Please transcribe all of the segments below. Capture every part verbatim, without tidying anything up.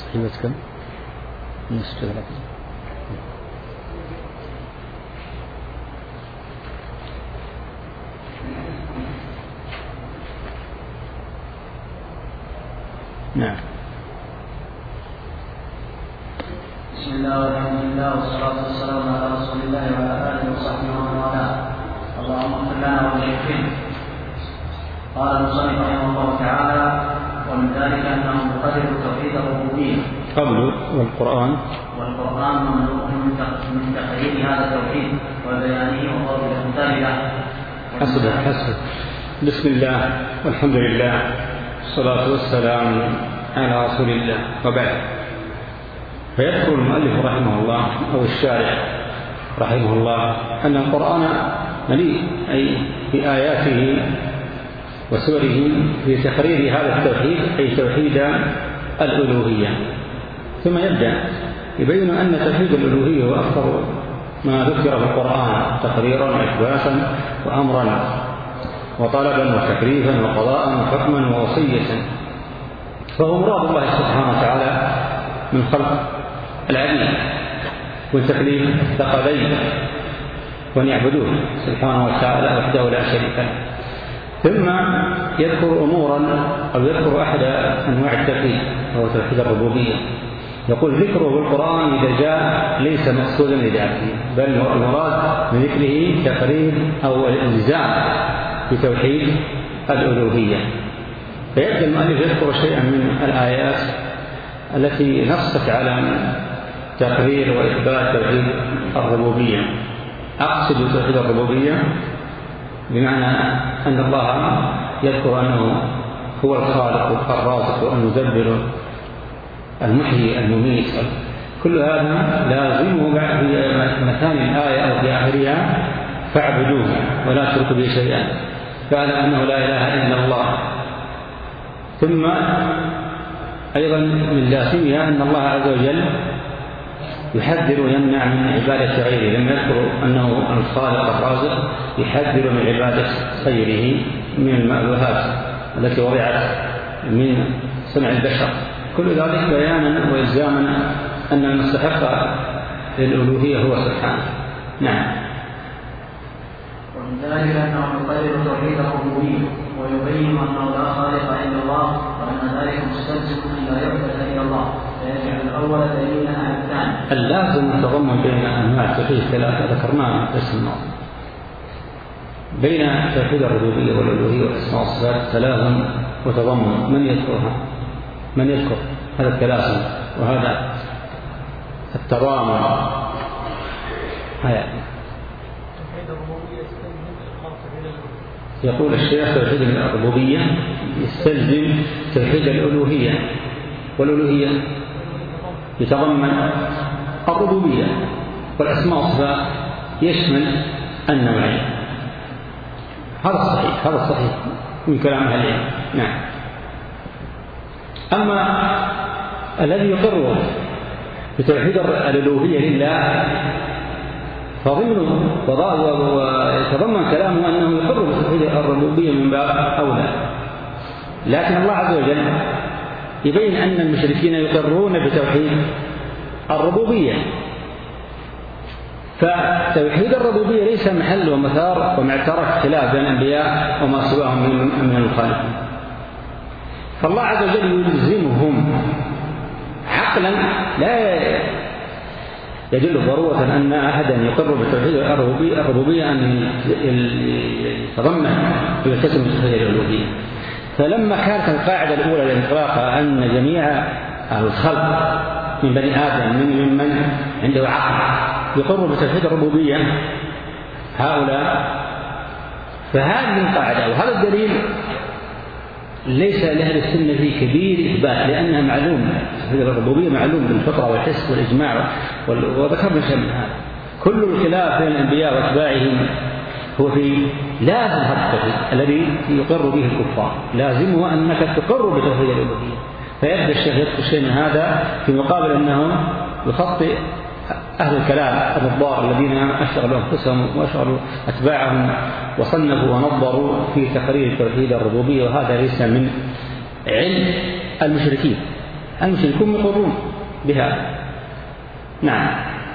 صحيبتكم نصف ثلاثة. نعم. بسم الله والحمد لله والصلاة والسلام على رسول الله وعلى آله وصحبه ومن والاه. اللهم اغفر لنا ولشيخنا. قال المصنف رحمه الله تعالى: ومن ذلك أنه يقرر توحيد الربوبية قبل والقرآن والقرآن مملوء من تقرير هذا التوحيد وبيانه وضرب الأمثال له. حسب حسب بسم الله والحمد لله والصلاة والسلام على رسول الله، وبعد. فيذكر المؤلف رحمه الله أو الشارع رحمه الله أن القرآن مليء أي بآياته وسوره في تقرير هذا التوحيد أي توحيد الألوهية. ثم يبدأ يبين أن توحيد الألوهية هو أكثر ما ذكر في القرآن تقريرا وإثباتا وأمرا وطلبا وتكليفا وقضاء وحكما ووصية، فهو مراد الله سبحانه وتعالى من خلق العبيد والتكليف الثقلين وأن يعبدوه سبحانه وتعالى وحده لا شريك له. ثم يذكر أمورا أو يذكر أحد أنواع التوحيد وهو توحيد الربوبية. يقول ذكره بالقرآن إذا جاء ليس مقصودا لذاته، بل المراد من ذكره تقرير أو الإلزام بتوحيد الألوهية. فيبدأ المؤلف يذكر شيئا من الآيات التي نصت على تقرير وإثبات توحيد الربوبية. أقصد توحيد الربوبية بمعنى أن الله يذكر أنه هو الخالق الرازق المدبر المحيي المميت. كل هذا لازمه بعد في مثاني الآية أو في آخرها: فاعبدوه ولا تشركوا به شيئا، فاعلم أنه لا إله إلا الله. ثم أيضا من لازمها أن الله عز وجل يحذر ويمنع من عبادة غيره. لم يذكر أنه الخالق الرازق، يحذر من عبادة غيره من المألوهات التي وضعت من صنع البشر. كل ذلك بيانا وإلزاما أن المستحق للألوهية هو سبحانه. نعم. ومن ذلك أنه يقرر توحيد الربوبية ويبين أنه لا خالق إلا الله، وأن ذلك مستلزم أن لا يعبد إلا الله، فيجعل الأول دليلا على الثاني. اللازم يتضمن بين أنواع التوحيد ثلاثة ذكرناها في الدرس الماضي. بين توحيد الربوبية والألوهية والأسماء والصفات تلازم وتضمن. من يذكرها؟ من يذكر هذا التلازم وهذا التضامن؟ هيا. يقول الشيخ توحيد الربوبية يستلزم توحيد الألوهية، والألوهية يتضمن الربوبية، والأسماء والصفات يشمل النوعين. هذا الصحيح، هذا الصحيح من كلام أهل العلم. نعم. أما الذي يقر بتوحيد الألوهية لله فضمنه ويتضمن كلامه أنه يقر بتوحيد الربوبية من باب أولى. لكن الله عز وجل يبين أن المشركين يقرون بتوحيد الربوبية، فتوحيد الربوبية ليس محل ومثار ومعترك خلاف بين الأنبياء وما سواهم من المخالفين. فالله عز وجل يلزمهم عقلا، لا يدل ضرورة أن أحدا يقر بتوحيد الربوبية أن يتضمن ويلتزم بتوحيد الألوهية. فلما كانت القاعدة الأولى للإطلاق أن جميع الخلق من بني آدم من من عنده عقل يقر بتوحيد الربوبية هؤلاء، فهذه القاعدة وهذا الدليل ليس لأهل السنة في كبير إثبات، لأنها معلوم توحيد الربوبية معلوم بالفطرة والحس والإجماع، وذكرنا شيء من هذا. كل الخلاف بين الأنبياء وأتباعهم هو في لازم هذا التوحيد الذي يقر به الكفار، لازمه أنك تقر بتوحيد الألوهية. فيبدأ الشيخ يذكر شيء من هذا في مقابل أنه يخطئ أهل الكلام الضار الذين أشغلوا أنفسهم وأشغلوا أتباعهم وصنفوا ونظروا في تقرير توحيد الربوبية، وهذا ليس من علم المشركين، المشركون يقرون بها. نعم.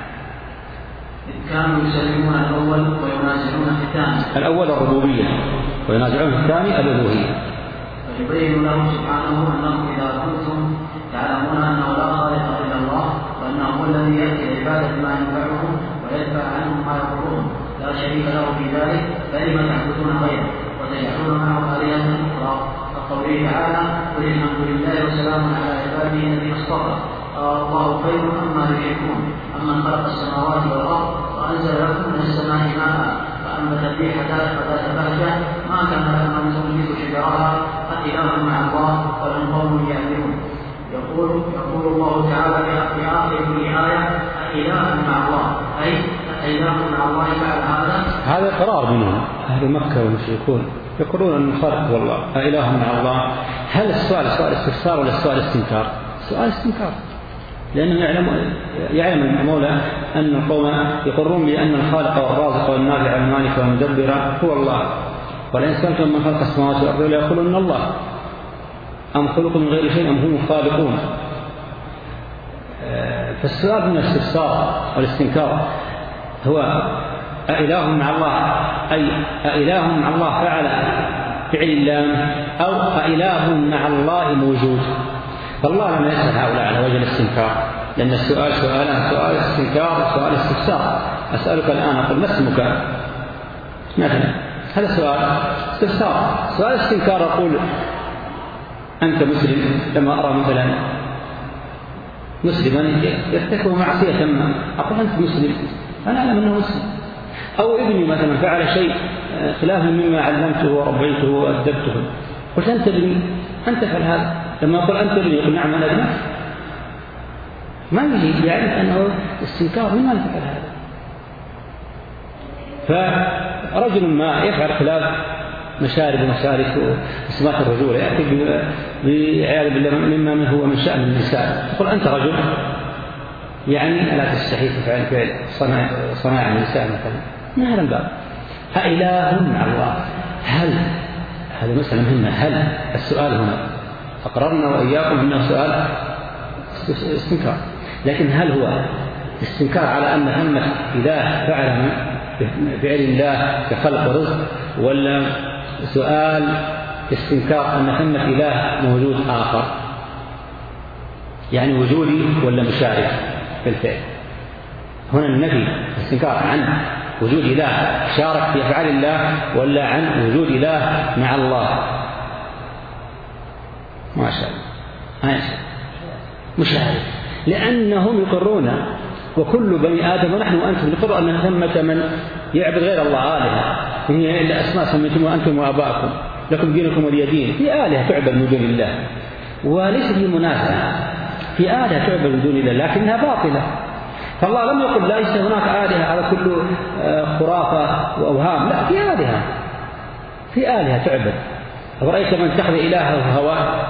كانوا يسلمون الأول وينازعون في الثاني. الأول الربوبية وينازعون في الثاني الألوهية. فيبين لهم سبحانه أنهم إذا كنتم تعلمون أنه لا خالق إلا الله وأنه هو الذي يأتي العبادة بما ينفعهم ويدفع عنهم ما يضرهم لا شريك له في ذلك فلم تعبدون غيره وتجعلون معه آلهة أخرى. كقوله تعالى قل الحمد لله وسلام على عباده الذين اصطفى الله خير عما يشركون أمن خلق السماوات والأرض وأنزل لكم من السماء ماء فأنبت به حدائق ذات بهجة ما كان لكم أن تنبتوا شجرها أإله مع الله ولم قوم يعلمون. يقول يقول الله تعالى في آخر الآية أإله مع الله أي أإله مع الله فعل هذا. هذا قرار منهم أهل مكة والمشركون يقولون أن الخالق هو الله أإله مع الله. هل السؤال سؤال استفسار ولا سؤال استنكار؟ سؤال استنكار، لأنه يعلم يعلم المولى أن القوم يقرون بأن الخالق والرازق والنافع والمالك والمدبر هو الله، ولئن سألتم من خلق السماوات والأرض ليقولون الله أم خلقوا من غير شيء أم هم الخالقون. فالسؤال من الاستفسار والاستنكار هو أإله مع الله أي أإله مع الله فعل فعل الله أو أإله مع الله موجود. فالله لم يسأل هؤلاء على وجه الاستنكار، لأن السؤال سؤالان سؤال استنكار وسؤال استفسار. أسألك الآن أقول ما اسمك مثلا، هذا سؤال استفسار. سؤال استنكار أقول أنت مسلم، لما أرى مثلا مسلما يرتكب معصية ما أقول أنت مسلم، أنا أعلم أنه مسلم. أو ابني مثلا فعل شيء خلافا مما علمته وربيته وأدبته، قلت أنت ابني أنت تفعل هذا. لما أقول أنت ابني يقول نعم أنا ابنك، ما يجي يعرف أنه استنكار مما يفعل هذا. فرجل ما يفعل خلاف مشارب ومسالك وسمات الرجولة يأتي بعياذ بالله مما هو من شأن النساء، تقول أنت رجل يعني ألا تستحي تفعل فعل صناع صناع النساء مثلا من هذا الباب. أإله مع الله، هل هذا مسألة مهمة. هل السؤال هنا أقررنا وإياكم أنه سؤال استنكار، لكن هل هو استنكار على أن ثمة إله فعل فعل الله كخلق ورزق، ولا سؤال استنكار أن ثمة إله موجود آخر يعني وجودي ولا مشارك في الفعل؟ هنا النفي استنكار عن وجود إله شارك في أفعال الله ولا عن وجود إله مع الله؟ ما شاء الله مشارك، لأنهم يقرون وكل بني آدم ونحن وأنتم نقر أن ثمة من يعبد غير الله آلهة هي إلا أسماء سميتم أنتم وآباءكم لكم دينكم ولي دين. في آلهة تعبد من دون الله وليس في منازعة، في آلهة تعبد من دون الله لكنها باطلة. فالله لم يقل ليس هناك آلهة على كل خرافة وأوهام، لا، في آلهة في آلهة تعبد. أرأيت من اتخذ إلهه هواه؟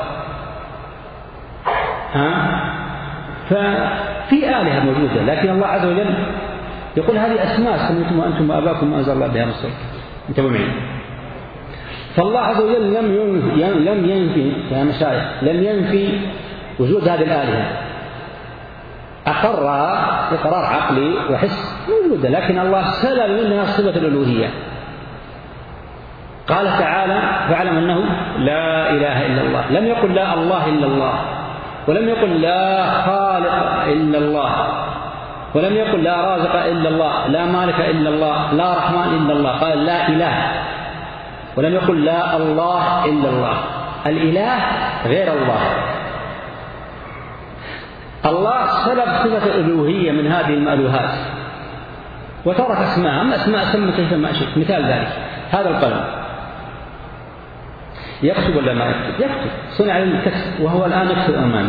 ها؟ ففي آلهة موجودة، لكن الله عز وجل يقول هذه أسماء سميتم أنتم وآباءكم ما أنزل الله بها من سلطان. انتبهوا معي. فالله عز وجل لم ينفي لم ينفي يا مشايخ لم ينفي وجود هذه الآلهة، أقرها إقرار عقلي وحس موجودة، لكن الله سلب منها صفة الألوهية. قال تعالى فاعلم أنه لا إله إلا الله، لم يقل لا الله إلا الله، ولم يقل لا خالق إلا الله، ولم يقل لا رازق إلا الله، لا مالك إلا الله، لا رحمن إلا الله، قال لا إله، ولم يقل لا الله إلا الله. الإله غير الله. الله سلب صفة الألوهية من هذه المألوهات وترك أسماء، أما أسماء سمى كيف ما شئت. مثال ذلك هذا القلم يكتب ولا ما يكتب؟ يكتب، صنع للكتب وهو الآن يكتب أمامي.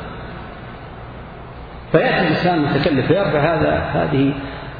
فيأتي الإنسان متكلف فيرفع هذا هذه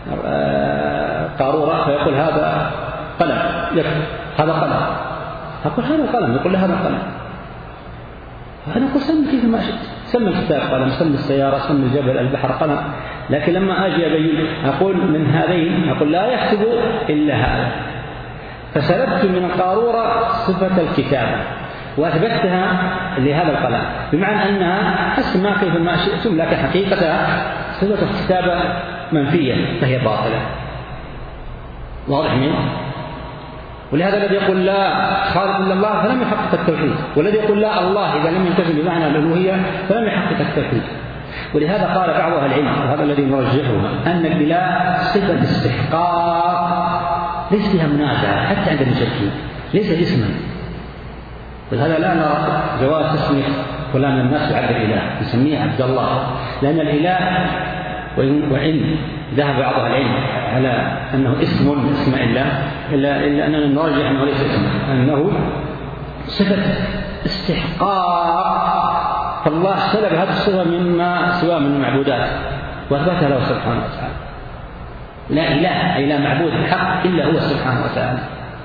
قارورة فيقول هذا قلم يكتب، هذا قلم. أقول هذا قلم، يقول له هذا قلم. فأنا أقول سمي كيف ما شئت، سمي الكتاب قلم، سمي السيارة، سمي الجبل، البحر قلم. لكن لما أجي أبين أقول من هذين أقول لا يكتب إلا هذا، فسلبت من القارورة صفة الكتابة وأثبتها لهذا القلم، بمعنى أنها أسمى كيف ما شئتم، لكن حقيقتها صفة الكتابة منفية فهي باطلة. واضح منه؟ ولهذا الذي يقول لا خالق إلا الله فلم يحقق التوحيد، والذي يقول لا الله إذا لم يلتزم بمعنى الألوهية فلم يحقق التوحيد. ولهذا قال بعض أهل العلم، وهذا الذي نرجحه، أن الإله صفة استحقاق ليس فيها منازعة حتى عند المشركين، ليس اسما. ولهذا لا نرى جواز تسمية فلان الناس بعبد الإله، نسميه عبد الله، لأن الإله وإن ذهب بعض أهل العلم على أنه اسم من اسماء الله، إلا, إلا أننا نرجح أنه ليس اسم، أنه صفة استحقاق، فالله سلب هذه الصفة مما سواه من المعبودات وأثبتها له سبحانه وتعالى. لا إله أي لا معبود بحق إلا هو سبحانه وتعالى.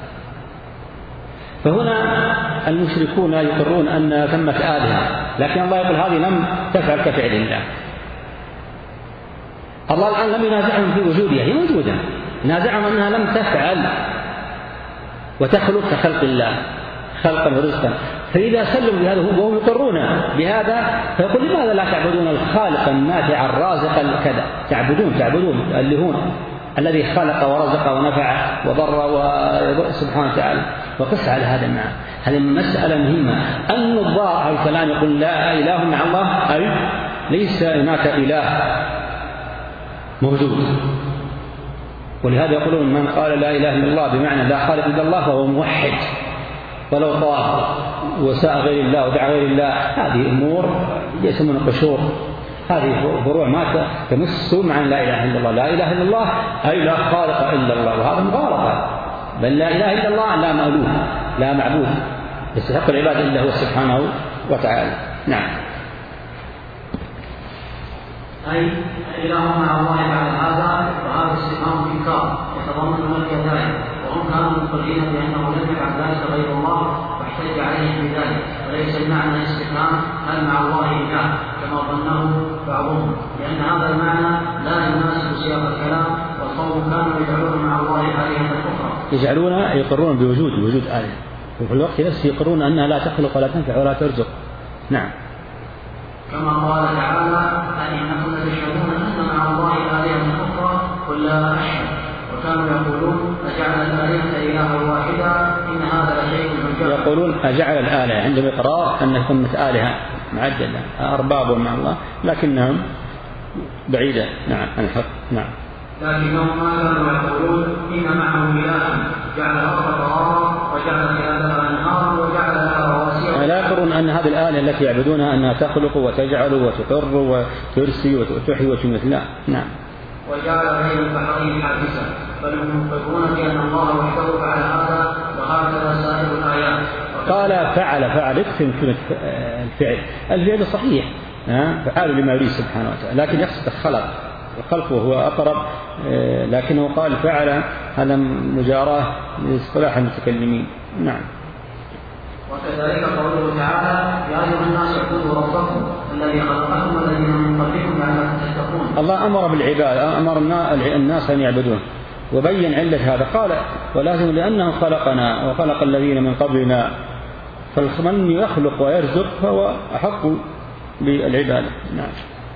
فهنا المشركون يقرون أن ثمة آلهة، لكن الله يقول هذه لم تفعل كفعل الله. الله الآن لم ينازعهم في وجودها، هي موجودة، نازعهم أنها لم تفعل وتخلق كخلق الله خلقا ورزقا. فإذا سلموا بهذا وهم يقرون بهذا فيقول لماذا لا تعبدون الخالق النافع الرازق كذا؟ تعبدون تعبدون اللهون الذي خلق ورزق ونفع وضر سبحانه وتعالى. وقس على هذا المعنى، هذه مسألة مهمة. النظار الكلام يقول لا إله مع الله، أي ليس هناك إله موجود. ولهذا يقولون من قال لا إله إلا الله بمعنى لا خالق إلا الله فهو موحد، ولو طاف وساء غير الله ودعا غير الله، هذه أمور يسمونها قشور، هذه فروع ما تمس معنى لا إله إلا الله. لا إله إلا الله أي لا خالق إلا الله، وهذا مغالطة، بل لا إله إلا الله لا مألوه لا معبود يستحق العبادة إلا هو سبحانه وتعالى. نعم. أي إله مع الله بعد هذا، وهذا استفهام إنكار يتضمن نفي ذلك، وهم كانوا مقرين بأنه لم يفعل ذلك غير الله واحتج عليهم بذلك، وليس المعنى استفهام هل مع الله إله كما ظنه بعضهم، لأن هذا المعنى لا يناسب سياق الكلام، والقوم كانوا يجعلون مع الله آلهة أخرى، يجعلون يقرون بوجود وجود آلهة، وفي الوقت نفسه يقرون أنها لا تخلق ولا تنفع ولا ترزق. نعم. كما قال تعالى أئنكم لتشهدون أن مع الله آلهة أخرى قل لا أشهد، وكانوا يقولون أجعل الآلهة إلها واحدا إن هذا لشيء عجاب. يقولون أجعل الآلهة عندهم إقرار أن ثمة آلهة معدلة أرباب مع الله، لكنهم بعيدة نعم عن الحق. نعم. لكنهم ما كانوا يقولون إن معه إلها جعل الأرض قرارا وجعل خلالها أنهارا وجعل لها رواسي. لا يقولون أن هذه الآلهة التي يعبدونها أنها تخلق وتجعل وتقر وترسي وتحيي وتميت، لا. نعم. وجعل بين البحرين حاجزا، بل هم يقولون بأن الله وحده فعل هذا، وهكذا سائر الآيات. قال فعل فعل اكتم كلمة الفعل، الفعل صحيح فعال لما يريد سبحانه وتعالى، لكن يقصد خلق، الخلق وهو أقرب، لكنه قال فعل، هذا مجاراة لاصطلاح المتكلمين. نعم. وكذلك قوله تعالى يا أيها الناس اعبدوا ربكم الذي خلقكم والذين من قبلكم لعلكم تتقون. الله أمر بالعبادة، أمر الناس أن يعبدون، وبين علة هذا قال ولازم لأنه خلقنا وخلق الذين من قبلنا، فمن يخلق ويرزق فهو أحق بالعبادة. نعم.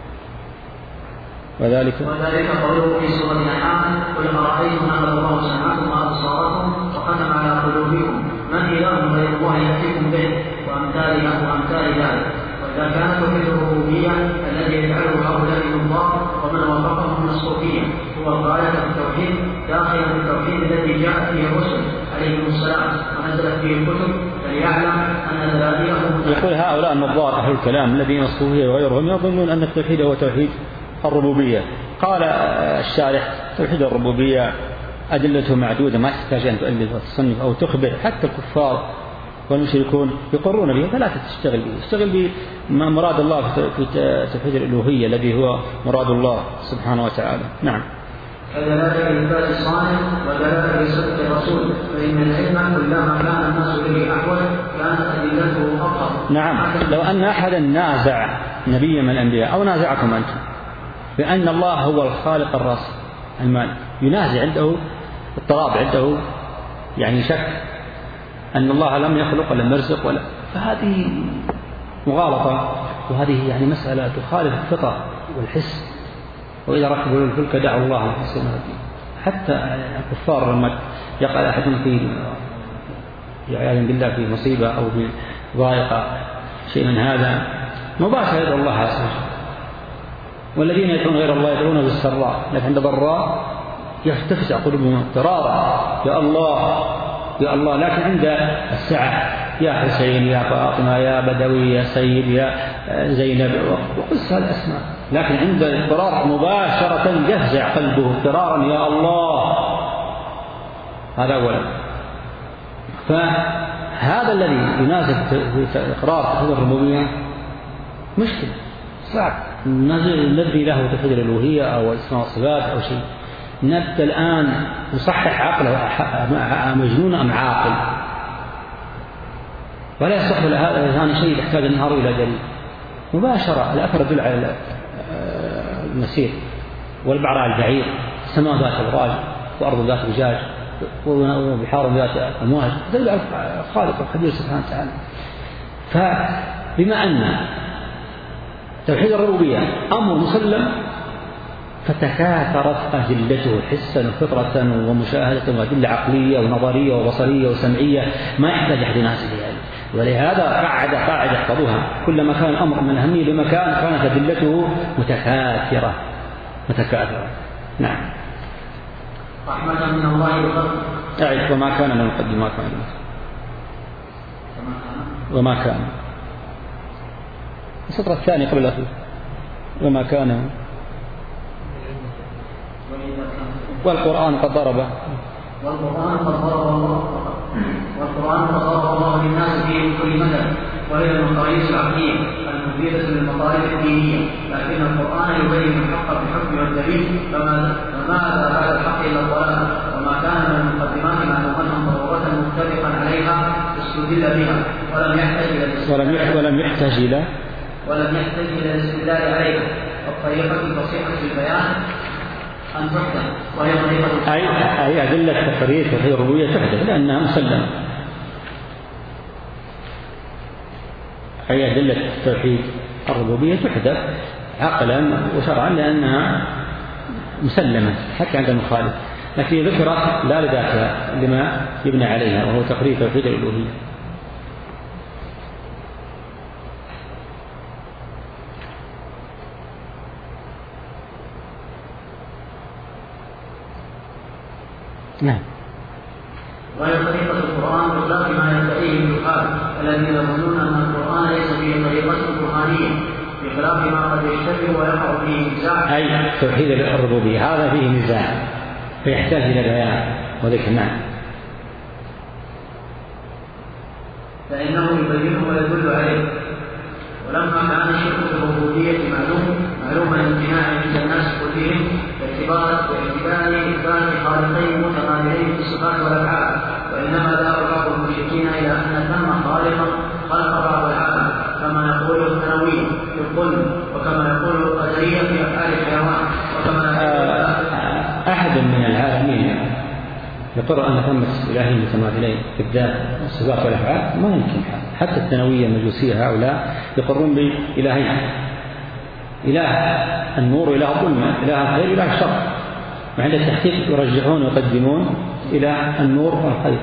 وذلك وذلك قوله في سورة الأنعام قل أرأيتم أن الله سمعكم وأبصاركم وختم على قلوبكم من إله غير الله يأتيكم به وأمثالها وأمثال ذلك. وإذا كان توحيد الربوبية الذي يجعله هؤلاء الله ومن وافقهم من الصوفية هو الغاية في التوحيد داخلا في التوحيد الذي جاءت فيه الرسل عليهم السلام ونزلت فيه الكتب، فليعلم أن دلائلهم. يقول هؤلاء النظار أهل الكلام الذين الصوفية وغيرهم يظنون أن التوحيد هو توحيد الربوبية. قال الشارح توحيد الربوبية أدلته معدودة ما تحتاج أن تؤلف وتصنف أو تخبر، حتى الكفار والمشركون يقرون به، فلا تشتغل به، اشتغل بما مراد الله في توحيد الألوهية الذي هو مراد الله سبحانه وتعالى. نعم. كذلك إثبات الصانع ودلالة صدق الرسول، فإن العلم كلما كان الناس به أحوج كانت أدلته أقوى. نعم. لو أن أحدا نازع نبيا من الأنبياء أو نازعكم أنتم بأن الله هو الخالق الرازق المالك، ينازع عنده اضطراب، عنده يعني شك أن الله لم يخلق ولم يرزق ولا، فهذه مغالطة، وهذه يعني مسألة تخالف الفطرة والحس. وإذا ركبوا الفلك دعوا الله مخلصين له الدين. حتى الكفار لما يقع أحد في عياذا بالله في مصيبة أو في ضائقة شيء من هذا مباشرة يدعو الله عز وجل. والذين يدعون غير الله يدعون بالسراء، لكن عند ضراء يفتفزع قلوبهم اضطرارا يا الله يا الله. لكن عند السعة يا حسين يا فاطمة يا بدوي يا سيد يا زينب وقص هذه الأسماء. لكن عند الاضطرار مباشرة يفزع قلبه اضطرارا يا الله. هذا أولا. فهذا الذي يناسب في إقرار توحيد الربوبية مشكلة صعب ندري له توحيد الألوهية أو الأسماء والصفات أو شيء. نبدأ الآن نصحح عقله مجنون أم عاقل، ولا يصح هذا ثاني شيء يحتاج النهار إلى دليل. مباشرة الأثر يدل على المسير والبعراء البعير، السماء ذات البراج وأرض ذات الرجاج وبحار ذات أمواج، دل على الخالق الخبير سبحانه وتعالى. فبما أن توحيد الربوبية أمر مسلم فتكاثرت أدلته حسا وفطرة ومشاهدة وأدلة عقلية ونظرية وبصرية وسمعية ما يحتاج أحد الناس إليها. ولهذا قاعدة قاعدة احفظوها: كلما كان الأمر من أهمية بمكان كانت أدلته متكاثرة متكاثرة. نعم. رحمة من الله وفضل. أعد وما كان من قبل ما كان وما كان السطر الثاني قبل الأخير وما كان والقرآن قد ضرب والقرآن قد ضرب الله والقرآن قد ضرب الله للناس في كل مدى، وهي المقاييس العقلية المفيدة للمطالب الدينية، لكن القرآن يبين الحق بالحكم والدليل، فماذا بعد الحق إلا الضلال، وما كان من المقدمات معلومة ضرورة متفقا عليها استدل بها ولم يحتاج إلى ولم يحتاج إلى ولم يحتاج إلى الاستدلال عليها. والطريقة الفصيحة في البيان أن تحدث وهي طريقة أي أي أدلة تقرير توحيد الربوبية تحدث لأنها مسلمة. أي أدلة توحيد الربوبية تحدث عقلا وشرعا لأنها مسلمة حتى عند المخالف، لكن ذكرت لا لذاتها لما يبنى عليها وهو تقرير توحيد الألوهية. نعم. وهي طريقة القرآن بخلاف ما يدعيه الجهال الذين يظنون أن القرآن ليس فيه طريقة برهانية، بخلاف ما قد يشتبه ويقع فيه نزاع. أي توحيد الربوبية هذا فيه نزاع فيحتاج إلى بيان وذكر. نعم. فإنه يبينه ويدل عليه. ولما كان الشرك في الربوبية معلوم معلوم الامتناع عند الناس كلهم باعتبار باعتبار إثبات خالقين متغيرين في الصفات والأفعال، وإنما ذهب بعض المشركين إلى أن ثم خالقا خلق بعض العالم كما يقول الثانوي في الظلم، وكما يقول القدرية في أفعال الحيوان، وكما أحد من العالمين يقر أن ثمة إلهين متماثلين في الذات والصفات والأفعال ما يمكن. حتى الثانوية المجوسية هؤلاء يقرون بإلهين: إله النور وإله الظلمة، إله الخير وإله الشر، وعند التحقيق يرجحون ويقدمون إلى النور والخير.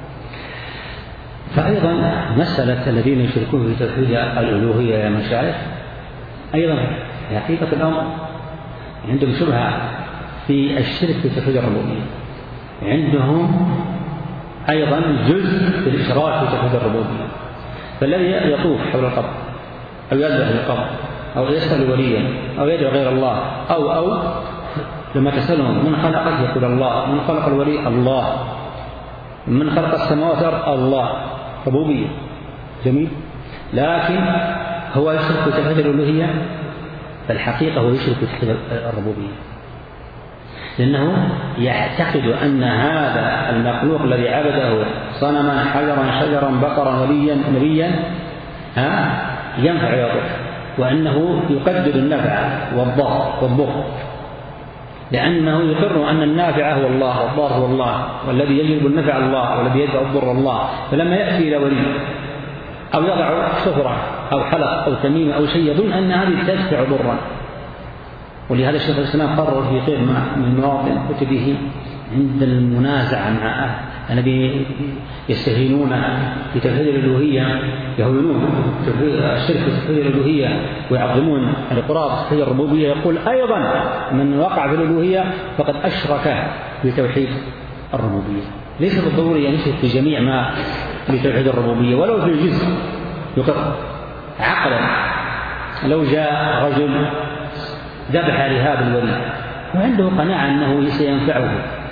فأيضا مسألة الذين يشركون في توحيد الألوهية يا مشايخ أيضا في حقيقة الأمر عندهم شبهة في الشرك في توحيد الربوبية، عندهم أيضا جزء في الإشراك في توحيد الربوبية. فالذي يطوف حول القبر أو يذبح للقبر أو يسأل وليا أو يدعو غير الله أو أو لما تسألهم من خلقك يقول الله، من خلق الولي الله، من خلق السماوات والأرض الله، ربوبية. جميل. لكن هو يشرك في توحيد الألوهية، فالحقيقة هو يشرك في توحيد الربوبية، لأنه يعتقد أن هذا المخلوق الذي عبده صنما حجرا شجرا بقرا وليا نبيا ها ينفع ويضر، وأنه يقدر النفع والضر والضر، لأنه يقر أن النافع هو الله والضار هو الله، والذي يجلب النفع الله والذي يدفع الضر الله. فلما يأتي إلى ولي أو يضع شفرة أو حلق أو تميمة أو شيء يظن أن هذه تدفع ضرا. ولهذا الشيخ الإسلام قرر في غير من المواطن كتبه عند المنازعة مع أهل الذين يستهينون في توحيد الألوهية، يهونون الشرك في توحيد الألوهية ويعظمون الإقرار في توحيد الربوبية، يقول أيضا من وقع في الألوهية فقد أشرك في توحيد الربوبية. ليس بالضروري أن يشرك في جميع ما في توحيد الربوبية ولو في الجزء يقر. عقلا لو جاء رجل ذبح لهذا الولي وعنده قناعة أنه سينفعه،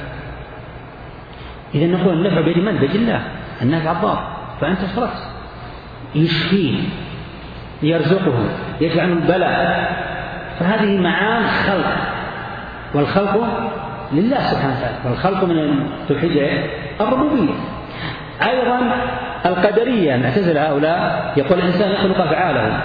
إذا نقول النفع بيد من؟ بيد الله، النافع الضار، فأنت اشركت. يشفيه، يرزقه، يدفع عنه البلاء، فهذه معان خلق، والخلق لله سبحانه وتعالى، والخلق من توحيد الربوبية. أيضا القدرية نعتزل هؤلاء، يقول الإنسان يخلق أفعاله،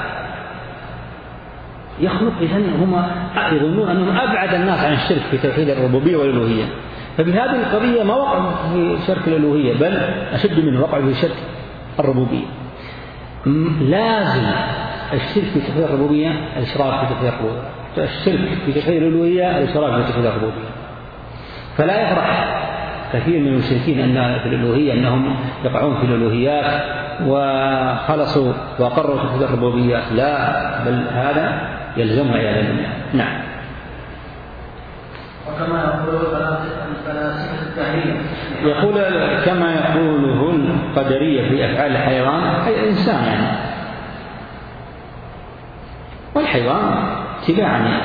يخلق، إذن هم يظنون أنهم أبعد الناس عن الشرك في توحيد الربوبية والألوهية. فبهذه القضية ما وقعوا في شرك الألوهية، بل أشد منه وقعوا في شرك الربوبية. لازم الشرك في توحيد الربوبية الإشراك في توحيد الربوبية، الشرك في توحيد الألوهية الإشراك في توحيد الربوبية. فلا يفرح كثير من المشركين أن في الألوهية أنهم يقعون في الألوهيات وخلصوا وأقروا توحيد الربوبية، لا، بل هذا يلزمها إلى الله. نعم. وكما يقول الفلاسفة الدهرية، يقول كما يقوله القدرية في أفعال الحيوان، أي الإنسان يعني، والحيوان تباعا.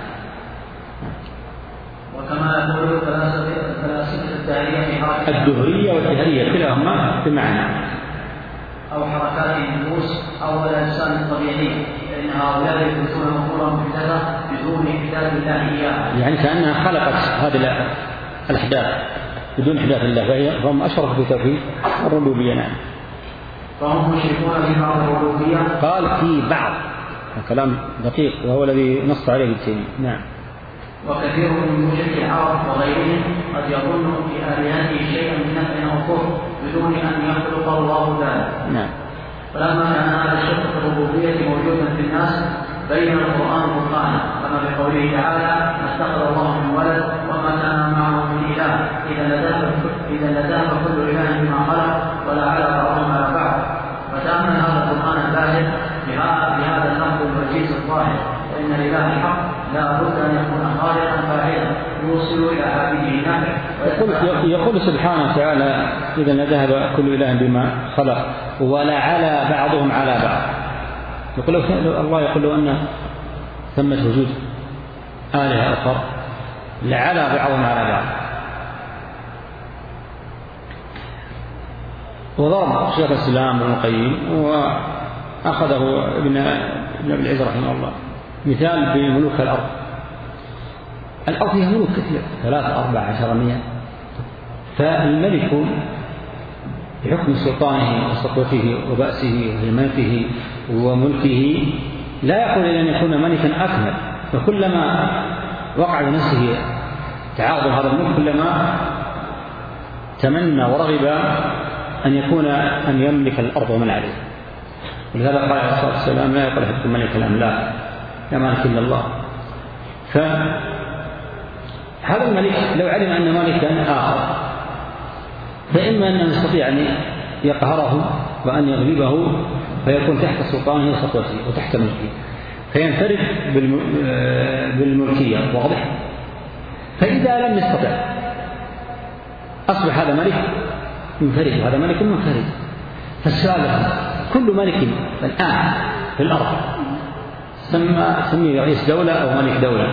وكما يقول الفلاسفة الدهرية في حركة الدهرية والدهرية كلاهما بمعنى أو حركات النفوس أو الإنسان الطبيعي، فإن هؤلاء يثبتون أمورا محدثة بدون إحداث الله إياها، يعني كأنها خلقت هذه الأحداث بدون إحداث الله، فهم أشركوا في توحيد الربوبية. نعم. فهم مشركون في بعض الربوبية، قال في بعض، كلام دقيق وهو الذي نص عليه ابن تيمية. نعم. وكثير من مشرك العرب وغيرهم قد يظن في آلهته شيئا من نفع أو كفر بدون أن يخلق الله ذلك. نعم. فلما كان هذا الشرك في الربوبية موجودا في الناس بين القرآن برهانا، كما في قوله تعالى: ما اتخذ الله من ولد وما كان معه من إله إذا لذهب كل إله بما خلق ولا على بعضهم على بعض. فتأمل هذا القرآن الباهر بهذا اللفظ الوجيز الظاهر، فإن الإله الحق لا بد أن يكون خالقا فاعلا يوصل إلى عابده نفع. يقول, يقول سبحانه وتعالى: إذا لذهب كل إله بما خلق ولا على بعضهم على بعض. يقول الله يقول له أن ثمة وجود آلهة أخرى لعلى بعضهم على بعض. وضرب شيخ الإسلام ابن القيم وأخذه ابن ابن العز رحمه الله مثال بملوك الأرض. الأرض فيها ملوك كثير، ثلاثة أربعة عشر مئة، فالملك بحكم سلطانه وسطوته وبأسه وهيمنته وملكه لا يقول إلا أن يكون ملكا أكمل، وكلما وقع بنفسه تعاظم هذا الملك كلما تمنى ورغب أن يكون أن يملك الأرض ومن عليه. ولهذا قال عليه الصلاة والسلام: لا يقول أحدكم ملك الأملاك لا مالك إلا الله. فهذا الملك لو علم أن مالكا آخر فإما أنه يستطيع أن يقهره وأن يغلبه فيكون تحت سلطانه وسطوته وتحت ملكه فينفرد بالملكية، واضح؟ فإذا لم يستطع أصبح هذا ملك منفرد وهذا ملك منفرد. فالسؤال: كل ملك الآن في الأرض سمى سمي رئيس دولة أو ملك دولة،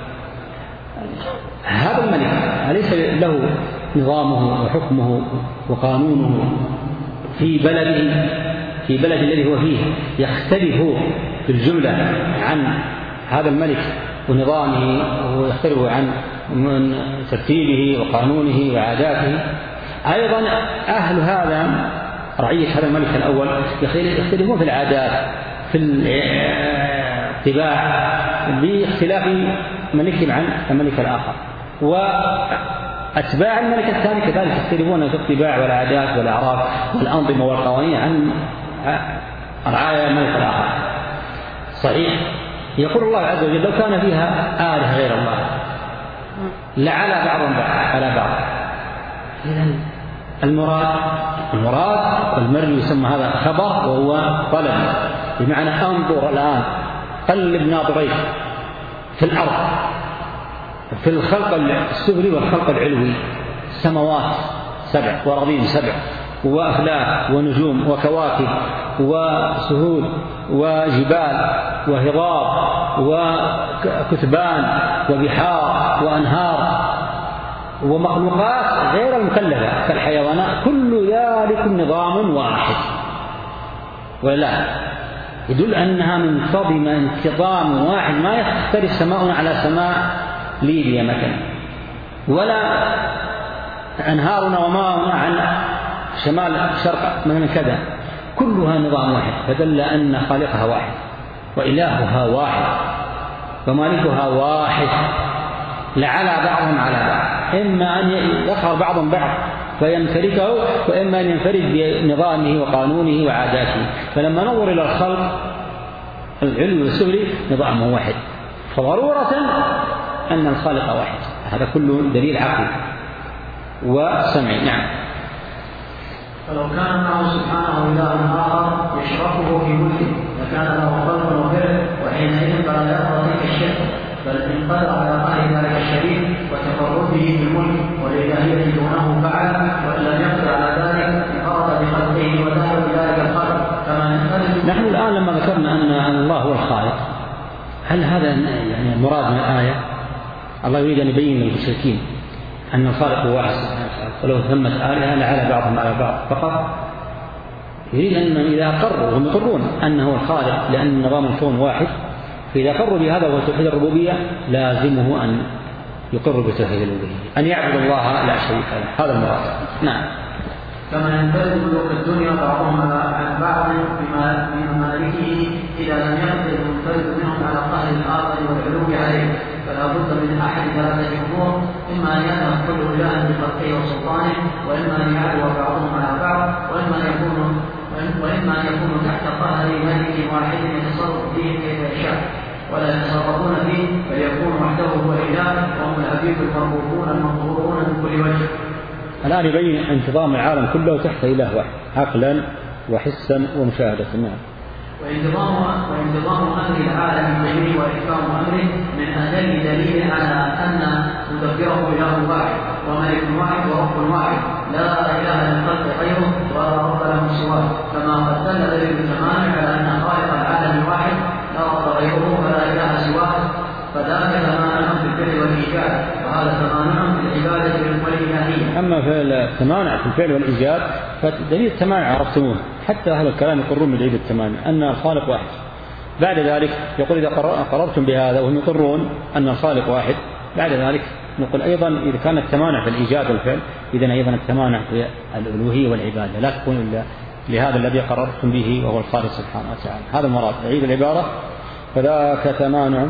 هذا الملك أليس له نظامه وحكمه وقانونه في بلده في بلد الذي هو فيه يختلف في الجملة عن هذا الملك ونظامه، ويختلف عن من ترتيبه وقانونه وعاداته؟ أيضا أهل هذا رعية هذا الملك الأول يختلفون في العادات في الطباع باختلاف ملكهم عن الملك الآخر، وأتباع الملك الثاني كذلك يختلفون في الطباع والعادات والأعراف والأنظمة والقوانين عن الرعاية ملك الآخر. صحيح. يقول الله عز وجل لو كان فيها آلهة غير الله لعلى بعضهم على بعض. إذن المراد المراد المرء يسمى هذا خبر وهو طلب، بمعنى انظر الآن، قلب ناظريك في الأرض، في الخلق السفلي والخلق العلوي، سماوات سبع وأراضين سبع وأفلاك ونجوم وكواكب وسهول وجبال وهضاب وكتبان وبحار وأنهار ومخلوقات غير المكلفة كالحيوانات، كل ذلك نظام واحد. ولا يدل أنها منتظمة انتظام واحد، ما يختلف سماء على سماء ليبيا مثلا، ولا أنهارنا وماؤنا عن شمال شرق من كذا، كلها نظام واحد، فدل أن خالقها واحد وإلهها واحد ومالكها واحد، لعلى بعضهم على بعض، إما أن يظهر بعضهم بعض فيمتلكه، وإما أن ينفرد بنظامه وقانونه وعاداته. فلما ننظر إلى الخلق العلوي والسفلي نظامه واحد، فضرورة أن الخالق واحد. هذا كله دليل عقلي وسمعي. نعم. فلو كان معه سبحانه إله آخر يشركه في ملكه لكان له خلق وفعل، وحينئذ فلا يقرأ تلك الشرك، بل إن قدر على قهر ذلك الشريك وتفرده في الملك والإلهية دونه فعل، وإن لم يقدر على ذلك انفرد بخلقه وذهب بذلك الخلق كما ينفرد. نحن الآن لما ذكرنا أن الله هو الخالق، هل هذا يعني المراد من الآية؟ الله يريد أن يبين للمشركين أن الخالق هو واحد ولو ثمت آلهة لعلى بعضهم على بعض فقط؟ يريد أن إذا قروا هم يقرون أنه هو الخالق لأن نظام الكون واحد، فإذا قروا بهذا وهو توحيد الربوبية لازمه أن يقر بتوحيد الألوهية، أن يعبد الله لا شريك له. هذا المراد. نعم. كما ينفرد ملوك الدنيا بعضهم عن بعض بما ممالكه إذا لم يقدر المنفرد منهم على قهر الآخر والعلو عليه، فلا بد من أحد ثلاثة أمور: إما أن يذهب كل إله بخلقه وسلطانه، وإما أن يعلو بعضهم على بعض، وإما أن يكونوا وإما أن يكونوا تحت قهر ملك واحد يتصرف فيه كيف يشاء ولا يتصرفون فيه، فيكون وحده هو الإله وهم العبيد المربوطون المنظورون من كل وجه. الآن يبين انتظام العالم كله تحت إله واحد عقلا وحسا ومشاهدة. نعم. وانتظام وانتظام أمر العالم كله وإحكام أمره من أدل دليل على أن مدبره إله واحد وملك واحد ورب واحد لا إله للخلق غيره ولا رب له سواه، كما قد دل دليل الزمان على أن خالق العالم واحد لا رب غيره ولا إله سواه، فذاك تمانع في الفعل والإيجاد، وهذا تمانع في العبادة والإلهية. أما في التمانع في الفعل والإيجاد فدليل التمانع عرفتموه، حتى أهل الكلام يقرون بدليل التمانع أن الخالق واحد. بعد ذلك يقول إذا قررتم بهذا وهم يقرون أن الخالق واحد، بعد ذلك نقول أيضا إذا كان التمانع في الإيجاد والفعل إذن أيضا التمانع في الألوهية والعبادة لا تكون إلا لهذا الذي قررتم به وهو الخالق سبحانه وتعالى. هذا المراد. أعيد العبارة: فذاك تمانع.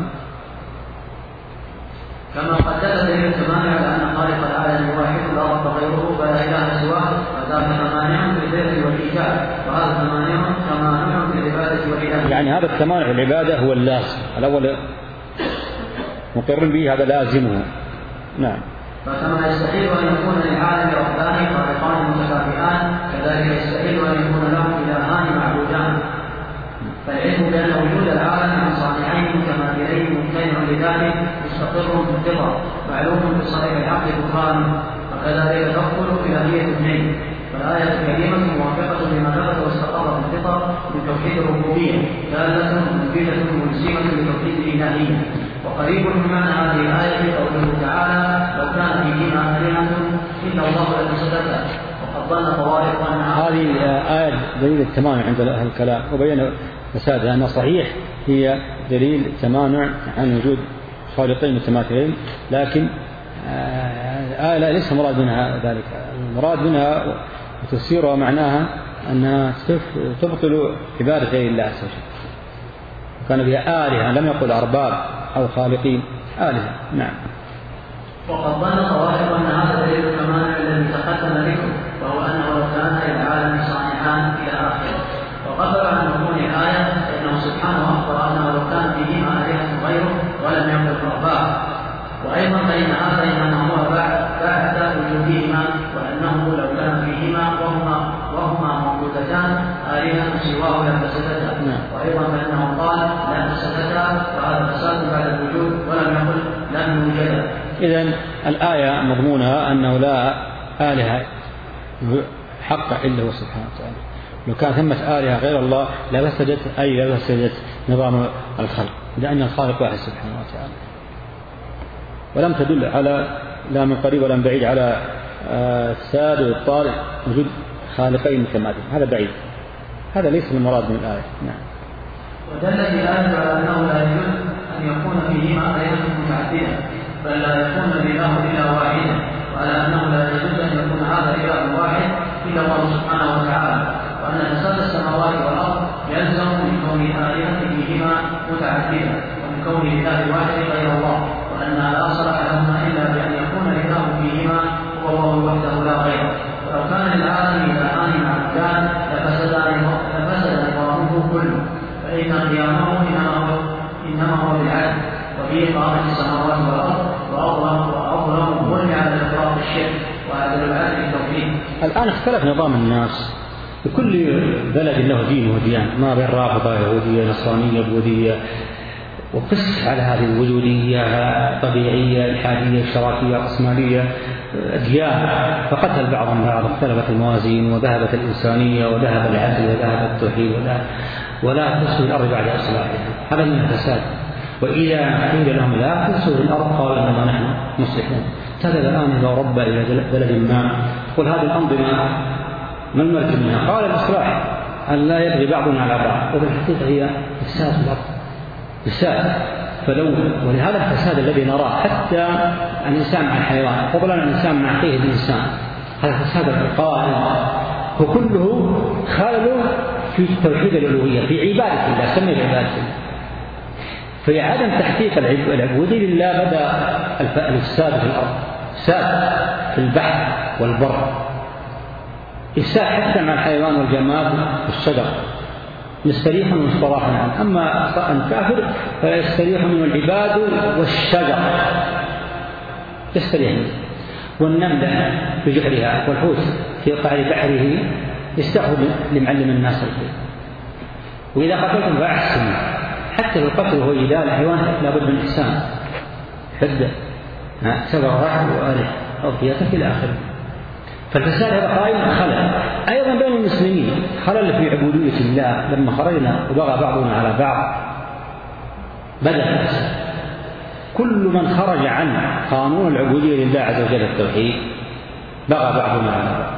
كما قد دل دليل التمانع على أن خالق العالم واحد لا رب غيره ولا إله سواه، فذاك تمانع في الفعل والإيجاد، وهذا تمانع تمانع في العبادة والإلهية. يعني هذا التمانع في العبادة هو اللازم، الأول مقر به هذا لازمه. نعم. فكما يستحيل أن يكون للعالم ربان خالقان متكافئان، كذلك يستحيل أن يكون له إلهان معبودان. فالعلم بأن وجود العالم عن صانعين متماثلين ممتنع لذلك مستقر في الفطر معلوم بصريح العقل بطلانه، وكذلك تدخل إلهية اثنين. فالآية الكريمة موافقة لما ثبت واستقر في الفطر من توحيد الربوبية، دالة مفيدة ملزمة لتوحيد الإلهية. وقريب من معنى هذه الآية قوله تعالى: لو كان فيهما آلهة إلا الله لفسدتا، وقد ظن طوائف أن هذه آية دليل التمانع عند أهل الكلام، وبين فساد أنها صحيح هي دليل التمانع عن وجود خالقين متماثلين، لكن آه لا ليس مراد منها ذلك. المراد منها وتفسيرها معناها أنها تبطل عبادة غير الله عز وجل، كان فيها آلهة، لم يقل أرباب أو خالقين، آلهة. نعم. وقد ظن طوائف أن هذا دليل التمانع الذي تقدم لكم، وهو أنه لو كان للعالم صانعان إلى آخره، وقدر أن يكون إذن الآية مضمونها أنه لا آلهة حق إلا هو سبحانه وتعالى. لو كان ثمة آلهة غير الله لا فسدت أي لا فسدت نظام الخلق، لأن الخالق واحد سبحانه وتعالى. ولم تدل على لا من قريب ولا من بعيد على الساد والطارئ وجود خالقين متماثلين، هذا بعيد، هذا ليس المراد من الآية. نعم. ودلت الآية على أنه لا يجوز أن يكون فيهما آلهة متعددة، بل لا يكون الإله إلا واحدا، وعلى أنه لا يجوز أن يكون هذا إله واحد إلا الله سبحانه وتعالى، وأن فساد السماوات والأرض يلزم من كون آلهة فيهما متعددة ومن كون الإله واحد غير الله، وأنها لا صلاح لهما إلا بأن يكون الإله فيهما هو الله وحده لا غيره. ولو كان للعالم إلهان معدودان لفسد نظامه كله، فإن قيامه إنما هو بالعدل وفيه قامت السماوات والأرض وأظلم الظلم على الإفراط الشرك وعدل العدل التوحيد. الآن اختلف نظام الناس، لكل بلد له دين وديانة، ما بين رافضة يهودية نصرانية بوذية، وقس على هذه الوجودية طبيعية الحادية الشراكية الرأسمالية أديان، فقتل بعضهم بعض، اختلفت الموازين وذهبت الإنسانية وذهب العدل وذهب التوحيد ولا ولا تفسد الأرض بعد إصلاحها، هذا من الفساد. وإذا قيل لهم لا تفسدوا الأرض قالوا إنما نحن مصلحون. هذا الآن إذا ربى إلى بلد ما قل هذه الأنظمة ما المرجع منها؟ قال الإصلاح أن لا يبغي بعضنا على بعض، وبالحقيقة هي فساد الأرض فساد. فلو ولهذا الفساد الذي نراه حتى الإنسان مع الحيوان، فضلا الإنسان مع أخيه الإنسان، هذا فساد القائم وكله خلل في توحيد الألوهية، في عبادة الله، سمي عبادة الله. في عدم تحقيق العبودية لله بدأ الفساد في الأرض، فساد في البحر والبر، إفساد حتى مع الحيوان والجماد والشجر، يستريح من الصراحة عنه. أما الكافر فلا يستريح من العباد والشجر، يستريح منه. والنملة في جحرها والحوت في قعر بحره يستحب لمعلم الناس الخير. وإذا قتلتم فأحسنوا، حتى لو القتل وهو جدال الحيوان لابد من إحسان، حد سبع راحل وآله أضفيتك إلى آخره. فالفساد هذا قائم خلل أيضا بين المسلمين، خلل في عبودية الله. لما خرجنا وبغى بعضنا على بعض بدأ الفساد. كل من خرج عن قانون العبودية لله عز وجل التوحيد بغى بعضنا على بعض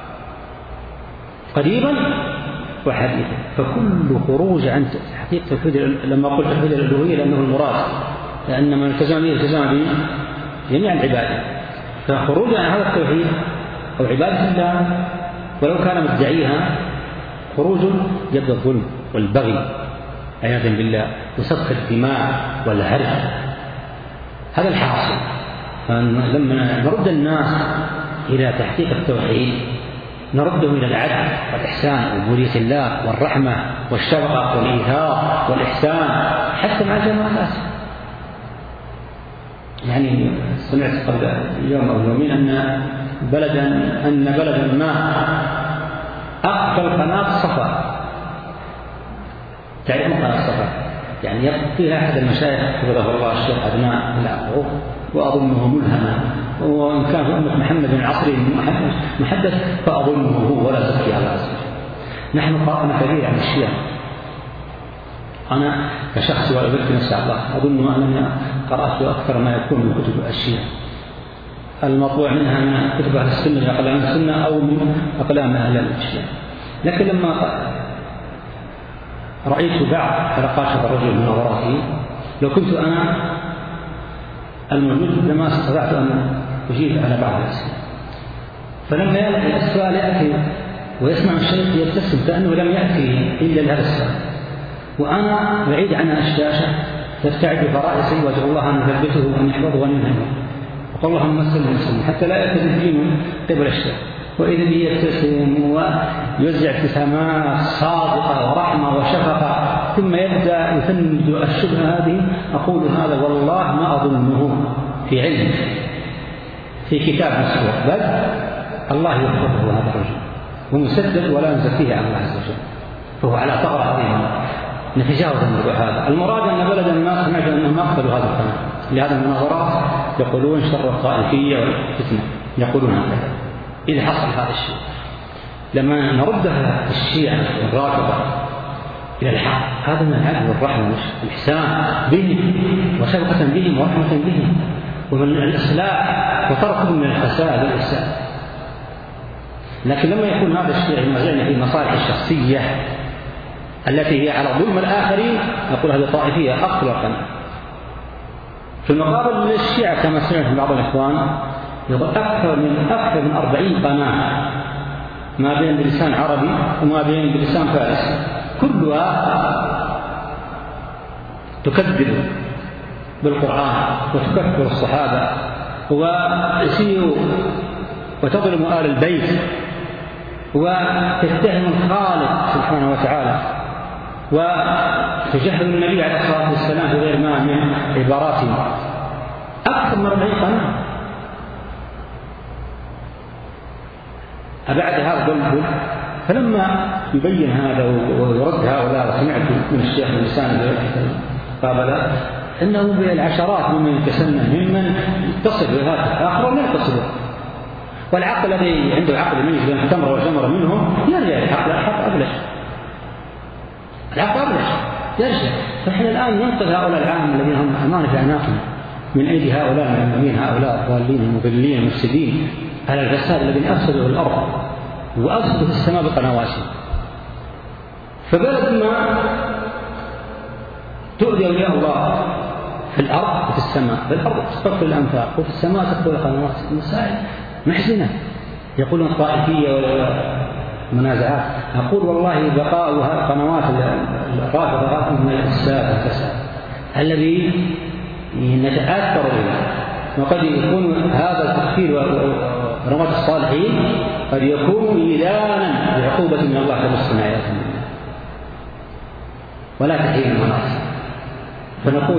قريبا وحديثا. فكل خروج عن حقيقة التوحيد، لما قلت توحيد الألوهية لأنه المراد، لأن من التزم به التزم بجميع العبادة، فخروج عن هذا التوحيد أو عبادة الله ولو كان مدعيها خروج يبدأ الظلم والبغي عياذا بالله وسفك الدماء والهرج، هذا الحاصل. فلما نرد الناس إلى تحقيق التوحيد نردهم إلى العدل والإحسان وعبودية الله والرحمة والشفقة والإيثار والإحسان حتى مع الجماعات. يعني سمعت قبل يوم أو يومين أن بلدا أن بلدا ما أقفل قناة صفا. تعرفون قناة صفا؟ يعني فيها أحد المشايخ حفظه الله الشيخ عدنان العقوق، وأظنه ملهما، وإن كان في أمة محمد بن عصري محدث فأظنه هو ولا زكي على عصره. نحن قرأنا كثير عن الشيعة، أنا كشخص وأبرك نفسي الله أظن أنني قرأت أكثر ما يكون من كتب الشيعة المطبوع منها من كتب أهل السنة أقلام السنة أو من أقلام أهل الشيعة. لكن لما رأيت بعض حلقات هذا الرجل من وراءه، لو كنت أنا الموجود لما استطعت أن أجيب على بعض الأسئلة. فلما يأتي السؤال يأتي ويسمع الشيخ يبتسم كأنه لم يأتي إلا لهذا السؤال، وأنا بعيد عن الشاشة ترتعد فرائسي وأدعو الله أن يثبته وأن يحفظه وأن ينهيه، وقال اللهم سلم وسلم حتى لا يأتي الدين من قبل الشيخ. وإذا به يبتسم ويوزع ابتسامات صادقة ورحمة وشفقة، ثم يبدأ يفند الشبهة هذه. أقول هذا والله ما أظنه في علم في كتاب مسؤول، بل الله يحفظه هذا الرجل ومسدد ولا نزكيه على الله عز وجل، فهو على ثغرة عظيمة نتجاوز الموضوع هذا. المراد أن بلدا ما سمعت أنهم أقبلوا هذا القناة، لهذه المناظرات يقولون شر الطائفية والفتنة، يقولون هكذا إذا حصل هذا الشيء. لما نردها الشيعة والرافضة إلى الحق هذا من العدل والرحمة والإحسان بهم وشفقة بهم ورحمة بهم ومن الإصلاح وتركهم من الفساد والإفساد. لكن لما يكون هذا الشيء ينازعنا في المصالح الشخصية التي هي على ظلم الآخرين نقول هذه طائفية أطلقا. في المقابل للشيعة كما سمعت من بعض الإخوان يقول أكثر من أكثر من أربعين قناة ما بين بلسان عربي وما بين بلسان فارسي كلها تكذب بالقرآن وتكفر الصحابة وتسيء وتظلم آل البيت وتتهم الخالق سبحانه وتعالى وتجهل النبي عليه الصلاة والسلام بغير ما من عباراتهم. أكثر من أربعين قناة. أبعد هذا ظلم. فلما يبين هذا ويرد هؤلاء وسمعت من الشيخ من لسان قابل أنه بالعشرات ممن يتسنن ممن يتصل بهذا الآخر ولا يتصل. والعقل الذي عنده عقل يميز بين التمر والجمر منهم يرجع الحق الحق أبلج. الحق أبلج يرجع. فإحنا الآن ننقذ هؤلاء العالم الذين هم أمانة في أعناقنا من أيدي هؤلاء المؤمنين هؤلاء الضالين المضلين المفسدين على الفساد الذين أفسدوا الأرض وأفسدوا في السماء بقنواتهم. فبلد ما تؤذي أولياء الله في الأرض وفي السماء. في الأرض تقتل الأنفاق وفي السماء تقتل القنوات. المسائل محزنة. يقولون الطائفية والمنازعات. أقول والله بقاء القنوات الرافضة من الإفساد والفساد الذي نتأثر به. وقد يكون هذا التفكير ورغبة الصالحين قد يكون إيلانا بعقوبة من الله تمسنا آيات الله ولا تحيل المناصب. فنقول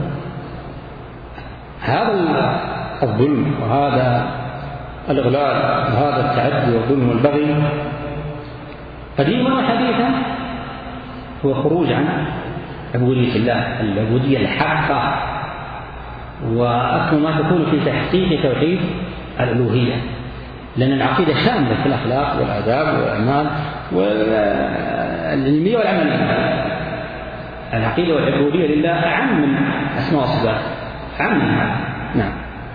هذا الظلم وهذا الإغلال وهذا التعدي والظلم والبغي قديما وحديثا هو خروج عن عبودية الله العبودية الحقة وأكثر ما تكون في تحقيق توحيد الألوهية. لأن العقيدة شاملة في الأخلاق والآداب والأعمال والعلمية والعملية. العقيدة والعبودية لله أعم من أسماء وصفات أعم من هذا. نعم.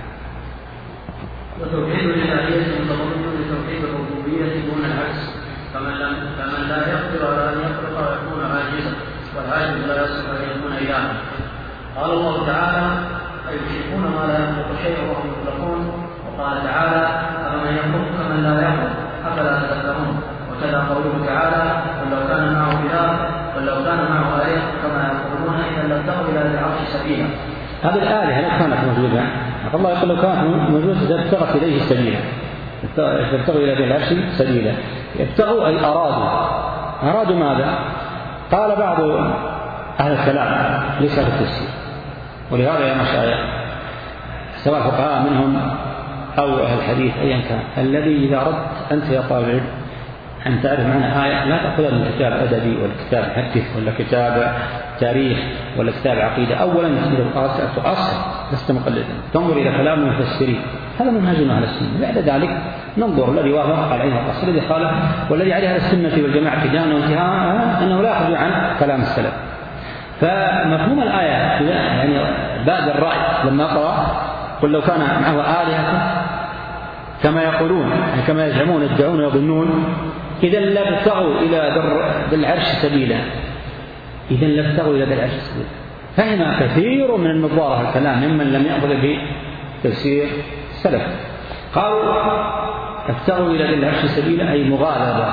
وتوحيد الإلهية متضمن لتوحيد الربوبية دون العكس. فمن لم فمن لا يقدر على أن يخلق يكون عاجزا والعاجز لا يصلح أن يكون إلها. قال الله تعالى أيشركون ما لا يخلق شيئا وهم يخلقون. وقال تعالى أفمن يخلق كمن لا يخلق أفلا تذكرون. وكذا قوله تعالى قل لو كان معه إله قل لو كان معه آلهة كما يقولون إذا لابتغوا إلى ذي العرش سبيلا. هذه الآلهة لو كانت موجودة الله يقول لو كانت موجودة ابتغت إليه سبيلا. ابتغوا إلى ذي العرش سبيلا. ابتغوا أي أرادوا. أرادوا ماذا؟ قال بعض أهل الكلام ليس بالتفسير. ولهذا يا مشايخ سواء فقهاء منهم أو أهل الحديث أيا كان الذي إذا أردت أنت يا طالب العلم أن تعرف معنى آية لا تأخذها من كتاب أدبي ولا كتاب حديث ولا كتاب تاريخ ولا كتاب عقيدة. أولا تؤصل لست مقلدا تنظر إلى كلام المفسرين. هذا منهجنا أهل السنة. بعد ذلك ننظر الذي وافق عليه الأصل الذي خالف والذي عليه أهل السنة والجماعة ابتداء وانتهاء أنه لا يخرج عن كلام السلف. فمفهوم الآية يعني بعد الرأي لما قرأ قل لو كان معه آلهة كما يقولون يعني كما يزعمون يدعون ويظنون إذا لابتغوا إلى ذي العرش سبيلا. إذا لابتغوا إلى ذي العرش سبيلا. فهنا كثير من النظارة الكلام ممن لم يأخذ بتفسير السلف قالوا ابتغوا إلى ذي العرش سبيلا أي مغالبة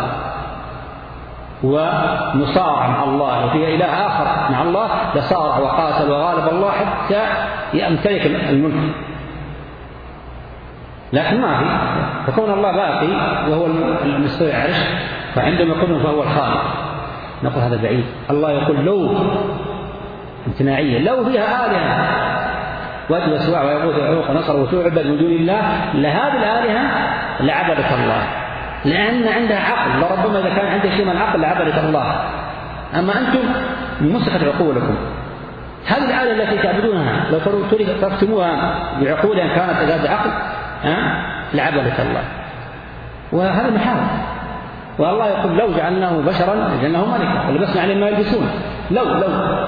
ومصارع مع الله وفي إله آخر مع الله لصارع وقاتل وغالب الله حتى يمتلك الملك. لكن ما في. فكون الله باقي وهو المستوي على العرش فعندما يقولون فهو الخالق نقول هذا بعيد. الله يقول لو امتناعية لو فيها آلهة واد وسواع ويغوث ويعوق ونصر وتعبد من دون الله لهذه الآلهة لعبدت الله لأن عندها عقل. لربما إذا كان عندها شيء من العقل لعبدت الله. أما أنتم مسخت عقولكم هذه الآلهة التي تعبدونها لو تركتموها بعقولها كانت ذات عقل لعبدت الله، وهذا محال. والله يقول لو جعلناه بشرا جعلناه ملكا ولبسنا عليه ما يلبسون. لو لو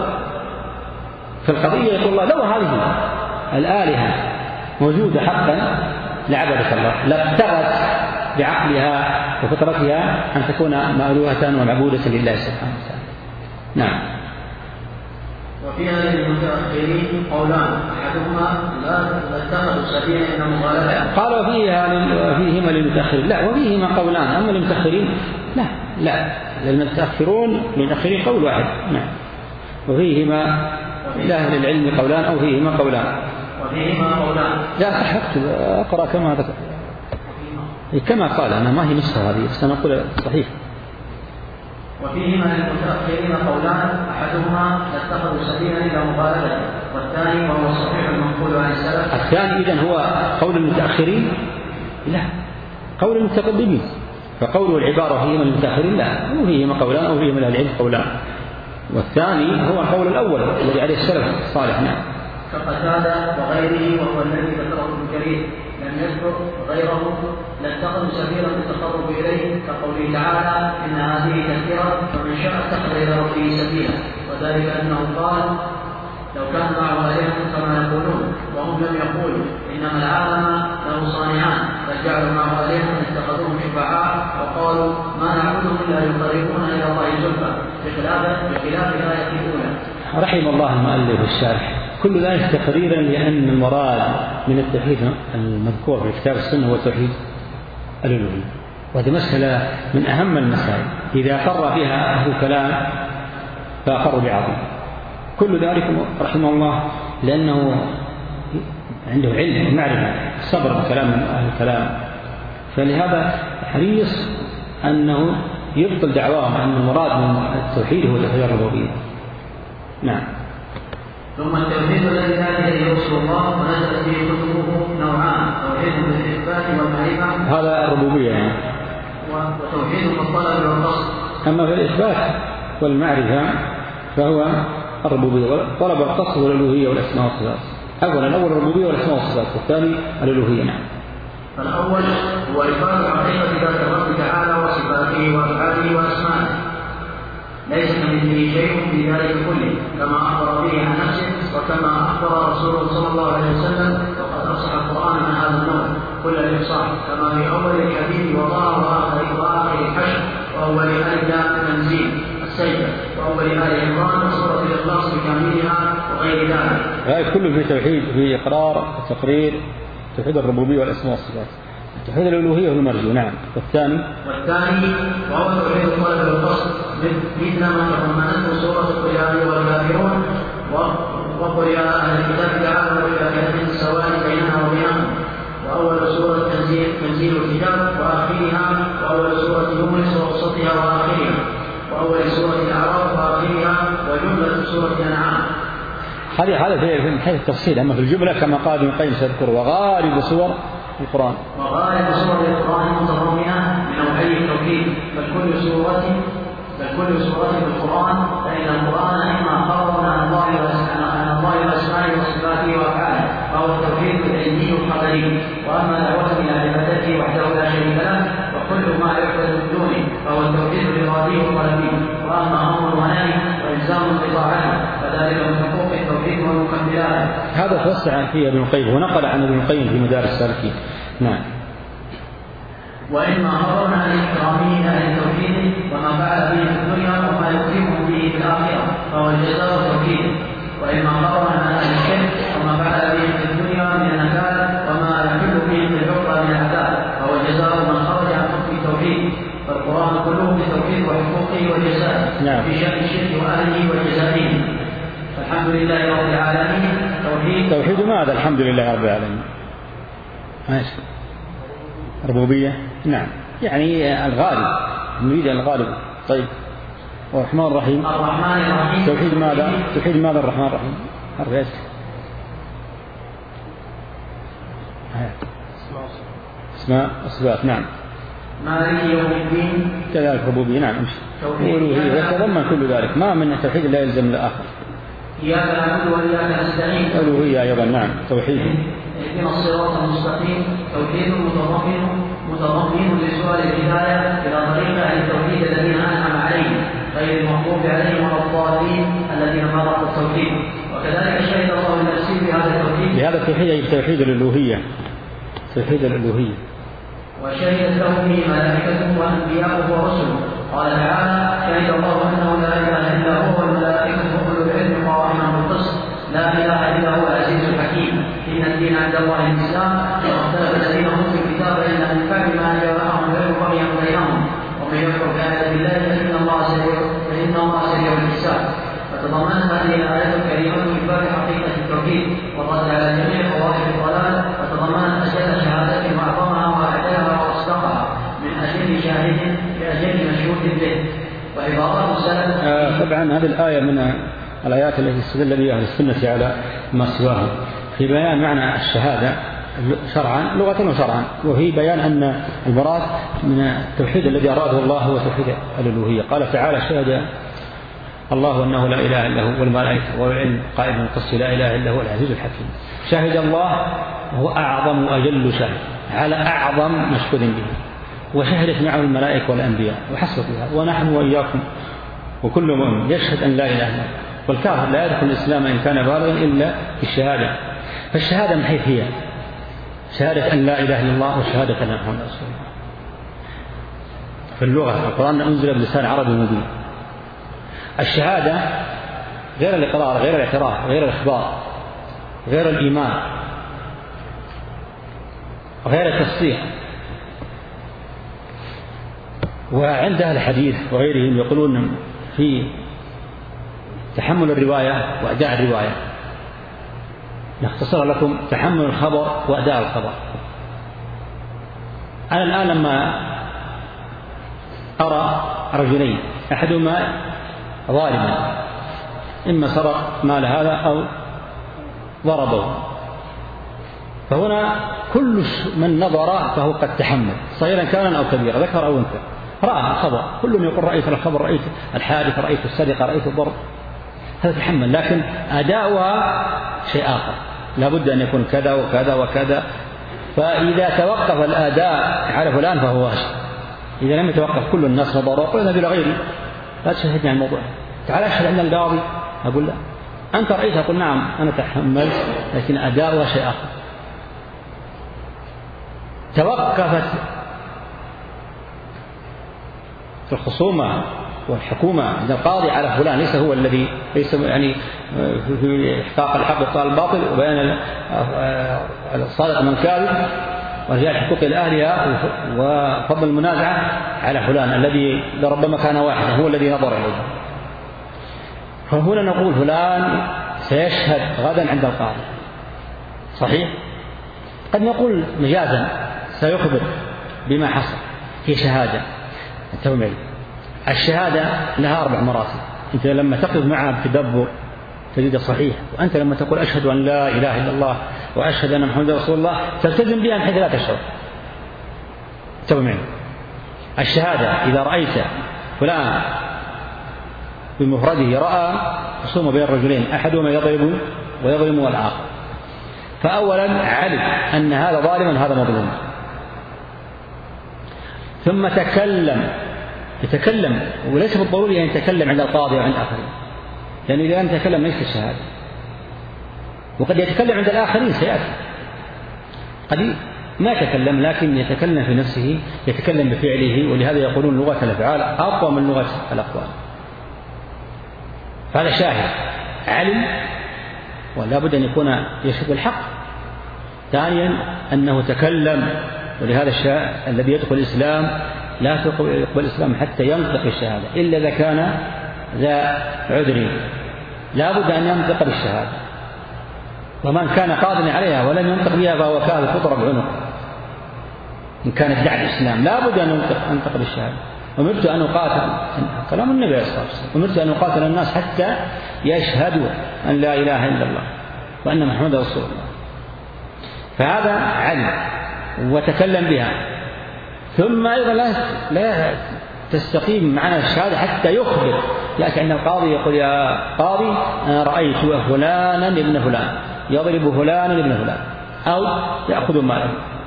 في القضية يقول الله لو هذه الآلهة موجودة حقا لعبدت الله، لابتغت بعقلها وفطرتها أن تكون مألوهة ومعبودة لله سبحانه وتعالى. نعم. وفي هذه المتأخرين قولان أحدهما لا اتخذوا سبيلا إلى مغالبة. قالوا فيها فيهما للمتأخرين، لا وفيهما قولان، أما للمتأخرين لا لا للمتأخرون للمتأخرين قول واحد. نعم. وفيهما لأهل العلم قولان أو فيهما قولان. وفيهما قولان. لا صح اكتب أقرأ كما ذكر كما قال، أنا ما هي نسخة هذه بس أنا أقول صحيح. وفيهما للمتأخرين قولان أحدهما اتخذوا سبيلا إلى مغالبة، والثاني وهو الصحيح المنقول عن السلف. الثاني إذن هو قول المتأخرين؟ لا، قول المتقدمين. فقوله العبارة فيهما للمتأخرين لا، وفيهما قولان أو فيهما للعلم قولان. والثاني هو القول الأول الذي عليه السلف الصالح. نعم. كقتادة وغيره وهو الذي ذكره ابن جرير لم يذكر غيره لاتخذوا سبيلا للتقرب إليه، كقوله تعالى إن هذه تذكرة فمن شاء اتخذ إلى ربه سبيلا، وذلك أنه قال لو كان معه آلهة كما يقولون، وهم لم يقولوا إنما العالم له صانعان بل جعلوا معه آلهة اتخذوهم شفعاء وقالوا ما نعبدهم إلا يقربونا إلى الله زلفى، بخلاف بخلاف الآية الأولى. رحم الله المؤلف الشارح. كل ذلك تقريرا لأن المراد من التوحيد المذكور في كتاب السنة هو توحيد الألوهية، وهذه مسألة من أهم المسائل إذا قر فيها أهل الكلام فأقروا بعظيم. كل ذلك رحمه الله لأنه عنده علم ومعرفة صبر بكلام أهل الكلام، فلهذا حريص أنه يبطل دعواهم أن المراد من التوحيد هو توحيد الربوبية. نعم. ثم التوحيد الذي لا إليه رسول الله ونزلت به كتبه نوعان، توحيد بالإثبات والمعرفة هذا الربوبية يعني، وتوحيد بالطلب والقصد. أما في الإثبات والمعرفة فهو الربوبية، طلب القصد والألوهية والأسماء والصفات. أولا الأول الربوبية والأسماء والصفات، والثاني الألوهية. نعم. فالأول هو إثبات حقيقة ذات الرب تعالى وصفاته وأفعاله وأسمائه، ليس كمثله شيء في ذلك كله كما أخبر به عن نفسه وكما أخبر رسوله صلى الله عليه وسلم، وقد أفصح القرآن من هذا النوع كل الإفصاح، كما في أول الحديث وضاء وآخر وآخر الحشر وأول آل تنزيل السجدة وأول آل عمران وسورة الإخلاص بكاملها وغير ذلك. هذا كله في توحيد، في إقرار وتقرير توحيد الربوبية والأسماء والصفات. توحيد الألوهية هو المرجو. نعم. والثاني والثاني وهو توحيد الطلب والقصد، مثل ما تضمنته سورة القيامة والكافرون وقل يا أهل الكتاب تعالوا إلى كلمة سواء بيننا وبينكم، وأول سورة تنزيل تنزيل الكتاب وآخرها، وأول سورة يونس ووسطها وآخرها، وأول سورة الأعراف وآخرها، وجملة سورة الأنعام. هذه هذا في حيث التفصيل، أما في الجملة كما قال ابن القيم سيذكر وغالب سور القرآن وغالب سور القرآن متضمنة من نوعي التوحيد، بل كل سورة بل كل سورة في القرآن فإن القرآن إما خبر عن الله عن الله وأسمائه وصفاته وأفعاله فهو التوحيد العلمي الخبري، وأما دعوة إلى عبادته وحده لا شريك له وكل ما يعبد من دونه فهو التوحيد الإرادي القلبي، وأما أمر ونهي وإلزام بطاعته فذلك من حقوق التوحيد ومكملاته. هذا توسع فيه ابن القيم ونقل عن ابن القيم في مدارس السالكين. نعم. وإما أمرنا عن إكرامه أهل التوحيد وما فعل به في الدنيا وما يكرمه به في الآخرة فهو الجزاء التوحيد، وإما أمرنا عن أهل الشرك وما فعل به في الدنيا من النكال وما يحل به في العقبى من العذاب فهو الجزاء من خرج عن حكم التوحيد. فالقرآن كله في التوحيد وحقوقه والجزاء نعم. في شأن الشرك وأهله وجزائه. الحمد لله رب العالمين. توحيد توحيد ماذا؟ الحمد لله رب العالمين. ماشي. ربوبية. نعم. يعني الغالب، نريد الغالب. طيب. والرحمن الرحيم. الرحمن الرحيم. توحيد ماذا؟ توحيد ماذا الرحمن الرحيم؟ حرف ايش؟ اسماء وصفات. نعم. مالك يوم الدين. كذلك ربوبية. نعم. امشي. والوهية يتضمن كل ذلك، ما من توحيد لا يلزم الآخر. إياك نعبد وإياك نستعين. الألوهية أيضا نعم توحيد. اهدنا الصراط المستقيم توحيد متضمن متضمن لسؤال الهداية إلى طريق أهل التوحيد الذين أنعم عليهم غير المغضوب عليهم ولا الضالين الذين خالفوا التوحيد. وكذلك شهد الله لنفسه بهذا التوحيد بهذا التوحيد أي توحيد الألوهية توحيد الألوهية وشهدت له به ملائكته وأنبياؤه ورسله. قال تعالى شهد الله أنه لا إله إلا هو والملائكة وأولو العلم قائما بالقسط لا إله إلا هو العزيز الحكيم. إن الدين عند الله الإسلام واختلف الذين أوتوا الكتاب إلا من بعد ما جاءهم العلم بغيا بينهم ومن يكفر بآيات الله فإن الله سريع فإن الله سريع الحساب. فتضمنت هذه الآيات الكريمة إثبات حقيقة التوحيد والرد على جميع قواعد الضلال وتضمنت أجل شهادة وأعظمها وأعلاها وأصدقها من أجل شاهد لأجل مشهود به وعبارات السلف. آه طبعا هذه الآية من الآيات التي استدل بها أهل السنة على ما سواها في بيان معنى الشهادة شرعا لغة وشرعا، وهي بيان أن المراد من التوحيد الذي أراده الله هو توحيد الألوهية. قال تعالى شهد الله أنه لا إله إلا هو والملائكة والعلم قائما بالقسط لا إله إلا هو العزيز الحكيم. شهد الله هو أعظم وأجل شهد على أعظم مشهود به، وشهدت معه الملائكة والأنبياء وحسب بها، ونحن وإياكم وكل مؤمن يشهد أن لا إله إلا الله. والكافر لا يدخل الإسلام إن كان بالغا إلا في الشهادة. فالشهادة من حيث هي شهادة أن لا إله إلا الله وشهادة أن محمد رسول الله. في اللغة القرآن أنزل بلسان عربي مبين. الشهادة غير الإقرار غير الاعتراف غير الإخبار غير الإيمان غير التصديق. وعند أهل الحديث وغيرهم يقولون في تحمل الرواية وأداء الرواية. نختصر لكم تحمل الخبر وأداء الخبر. أنا الآن لما أرى رجلين أحدهما ظالما إما سرق مال هذا أو ضربه، فهنا كل من نظر فهو قد تحمل صغيرا كان أو كبيرا ذكر أو أنثى رأى الخبر. كل يقول رأيت الخبر رأيت الحادث رأيت السرقة رأيت الضرب، هذا تحمل. لكن أداؤها شيء آخر، لا بد أن يكون كذا وكذا وكذا. فإذا توقف الأداء على فلان فهو واجب. إذا لم يتوقف كل الناس نظروا قلنا بلا غيري لا تشهدني عن الموضوع، تعال أشهد عند القاضي. أقول لا أنت رأيت، أقول نعم أنا تحملت، لكن أداؤها شيء آخر. توقفت الخصومة والحكومة عند القاضي على فلان ليس هو الذي ليس يعني في إحقاق الحق وإبطال الباطل وبيان الصادق من كاذب ورجاء حقوق لأهلها وفضل المنازعة على فلان الذي لربما كان واحدا هو الذي نظر إليه. فهنا نقول فلان سيشهد غدا عند القاضي صحيح، قد نقول مجازا سيخبر بما حصل في شهادة. انتبه، الشهادة لها أربع مراتب. أنت لما تقف معها بتدبر تجد صحيح، وأنت لما تقول أشهد أن لا إله إلا الله وأشهد أن محمد رسول الله تلتزم بها من حيث لا تشعر. انتبه معي، الشهادة إذا رأيت فلان بمفرده رأى خصومة بين الرجلين أحدهما يضرب ويظلم الآخر، فأولا علم أن هذا ظالم وهذا مظلوم، ثم تكلم يتكلم وليس بالضروري أن يتكلم عند القاضي وعند الآخرين، لأنه إذا لم يتكلم ليس الشهادة. وقد يتكلم عند الآخرين سيأتي، قد ما يتكلم لكن يتكلم في نفسه، يتكلم بفعله، ولهذا يقولون لغة الأفعال أقوى من لغة الأقوال. فهذا شاهد علم ولا بد أن يكون يشهد الحق. ثانيا أنه تكلم، ولهذا الشاهد الذي يدخل الإسلام لا يقبل الإسلام حتى ينطق الشهادة إلا إذا كان ذا عذر، لا بد أن ينطق بالشهادة. ومن كان قادرا عليها ولم ينطق بها فهو كافر تضرب عنقه إن كان ادعى الإسلام. لا بد أن ينطق أنطق بالشهادة. أمرت أن أقاتل، كلام النبي صلى الله عليه وسلم، أمرت أن أقاتل الناس حتى يشهدوا أن لا إله إلا الله وأن محمد رسول الله. فهذا علم وتكلم بها. ثم أيضا لا تستقيم معنى الشهادة حتى يخبر، لكن أن القاضي يقول يا قاضي أنا رأيت فلانا ابن فلان يضرب فلانا ابن فلان أو يأخذ ماله.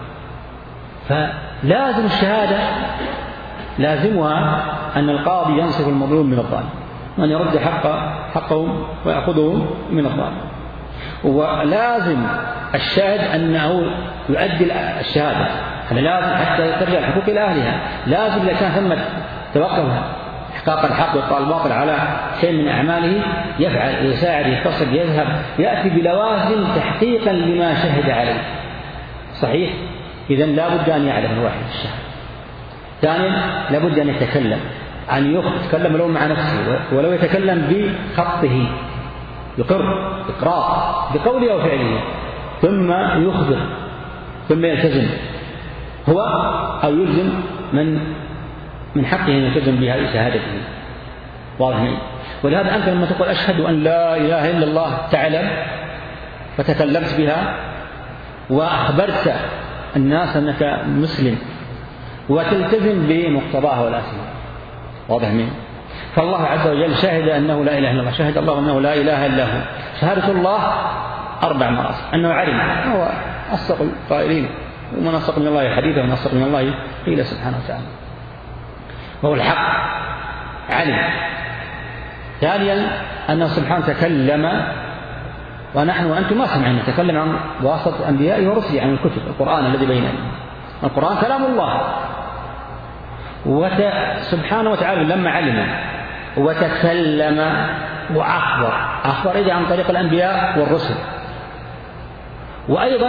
فلازم الشهادة لازمها أن القاضي ينصف المظلوم من الظالم، وأن يرد حق حقه ويأخذه من الظالم. ولازم الشاهد أنه يؤدي الشهادة، هذا لازم حتى ترجع الحقوق إلى أهلها. لازم إذا كان ثم توقف إحقاق الحق وإبطال الباطل على شيء من أعماله يفعل، يساعد، يتصل، يذهب، يأتي بلوازم تحقيقا لما شهد عليه. صحيح؟ إذن لا بد أن يعلم الواحد الشهادة. ثانيا لا بد أن يتكلم، أن يتكلم ولو مع نفسه، ولو يتكلم بخطه، يقر إقرار بقوله أو فعله، ثم يخبر، ثم يلتزم هو أو يلزم من من حقه أن يلتزم بهذه شهادته. واضح منه. ولهذا أنت لما تقول أشهد أن لا إله إلا الله تعلم فتكلمت بها وأخبرت الناس أنك مسلم وتلتزم بمقتضاها والأسماء. واضح منه. فالله عز وجل شهد أنه لا إله إلا الله، شهد الله أنه لا إله إلا هو. شهادة الله أربع مراتب: أنه علم، هو أصدق القائلين، ومن أصدق من الله حديثا ومن أصدق من الله قيل سبحانه وتعالى، وهو الحق علم. ثانيا أنه سبحانه تكلم ونحن وأنتم ما سمعنا، تكلم عن واسطة أنبيائه ورسله، عن الكتب، القرآن الذي بيننا. القرآن كلام الله، وسبحانه وتعالى لما علم وتكلم وأخبر، أخبر إذا عن طريق الأنبياء والرسل. وأيضا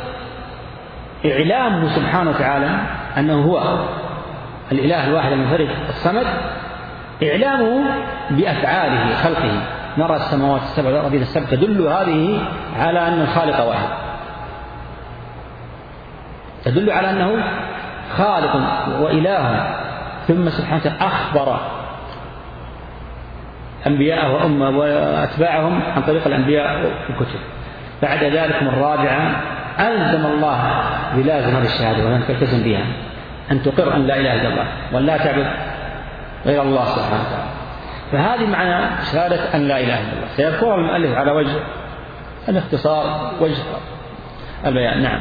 إعلامه سبحانه وتعالى أنه هو الإله الواحد المنفرد الصمد، إعلامه بأفعاله خلقه. نرى السماوات السبع والأرضين السبع تدل هذه على أن الخالق واحد، تدل على أنه خالق وإله. ثم سبحانه وتعالى أخبر أنبياءه وأمة وأتباعهم عن طريق الأنبياء والكتب. بعد ذلك من الرابعة ألزم الله بلازم هذه الشهادة وأن تلتزم بها، أن تقر أن لا إله إلا الله وأن لا تعبد غير الله سبحانه وتعالى. فهذه معنى شهادة أن لا إله إلا الله، سيذكرها المؤلف على وجه الاختصار، وجه البيان. نعم.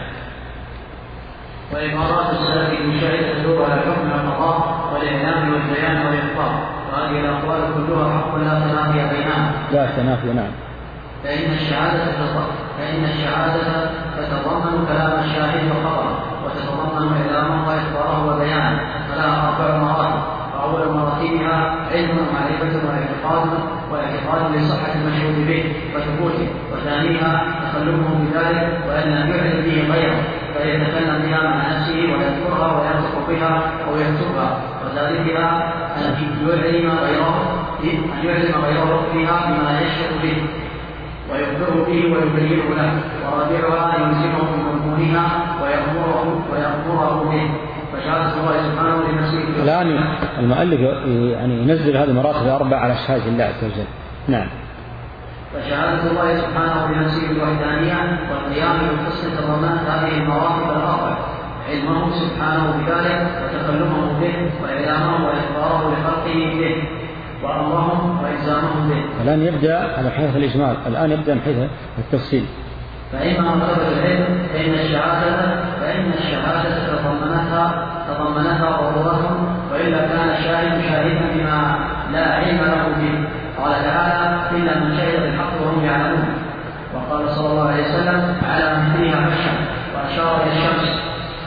وإمارات السلف المشاهدة تدور على حكم القضاء والإعلام والبيان والإخبار، وهذه الأقوال كلها حق لا تنافي بينها. لا تنافي. نعم. فإن الشهادة فإن الشهادة تتضمن كلام الشاهد وخبره، وتتضمن إعلامه وإخباره وبيانه، فلها أربع مراتب. فأول مراتبها علم ومعرفة واعتقاد واعتقاد لصحة المشهود به وثبوته، وثانيها تكلمه بذلك وأن لم يعلم به غيره، فيتكلم بها مع نفسه ويذكرها وينطق بها أو يكتبها، وثالثها أن يعلم غيره أن يعلم غيره فيها بما يشهد به ويخبره به ويبينه له، ورابعها أن يلزمه بمضمونها ويأمره ويأمره به. فشهادة الله سبحانه لنفسه. الآن المؤلف يعني ينزل هذه المراتب الأربع على شهادة الله عز وجل. نعم. فشهادة الله سبحانه بنفسه بالوحدانية والقيام بالقسط تضمنت هذه المراتب الأربع: علمه سبحانه بذلك، وتكلمه به، وإعلامه وإخباره لخلقه به، وأمرهم وإلزامهم به. الآن يبدأ على حيث الإجمال، الآن يبدأ من حيث التفصيل. فإما مرتبة العلم فإن الشهادة فإن الشهادة تضمنتها تضمنتها ضرورة، وإلا كان الشاهد شاهدا بما لا علم له به. قال تعالى: إلا من شهد بالحق وهم يعلمون. وقال صلى الله عليه وسلم: على مثلها مشهد، وأشار إلى الشمس.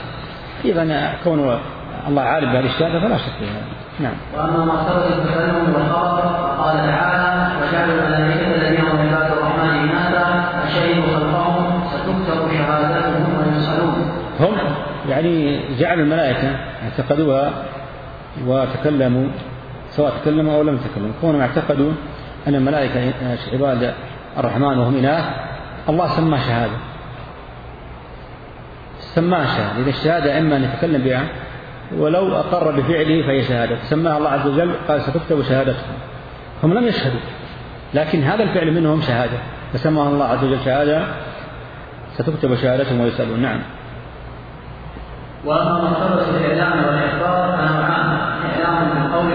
إذا كون الله عالم بهذه الشهادة فلا شك فيها. نعم. وأما مرتبة التكلم والخبر فقال تعالى: وجعلوا الملائكة الذين هم عباد الرحمن إناثا أشهدوا خلقهم ستكتب شهادتهم ويسألون. هم يعني جعلوا الملائكة اعتقدوها وتكلموا، سواء تكلموا أو لم يتكلموا، كونهم اعتقدوا أن الملائكة عباد الرحمن وهم إناث، الله سماه شهادة، سماه شهادة. إذا الشهادة إما أن يتكلم بها ولو أقر بفعله فهي شهادة، سماها الله عز وجل قال ستكتب شهادتهم. هم لم يشهدوا، لكن هذا الفعل منهم شهادة، فسماها الله عز وجل شهادة ستكتب شهادتهم ويسألون. نعم. وأما مرتبة الإعلام والإخبار فنوعان: إعلام بالقول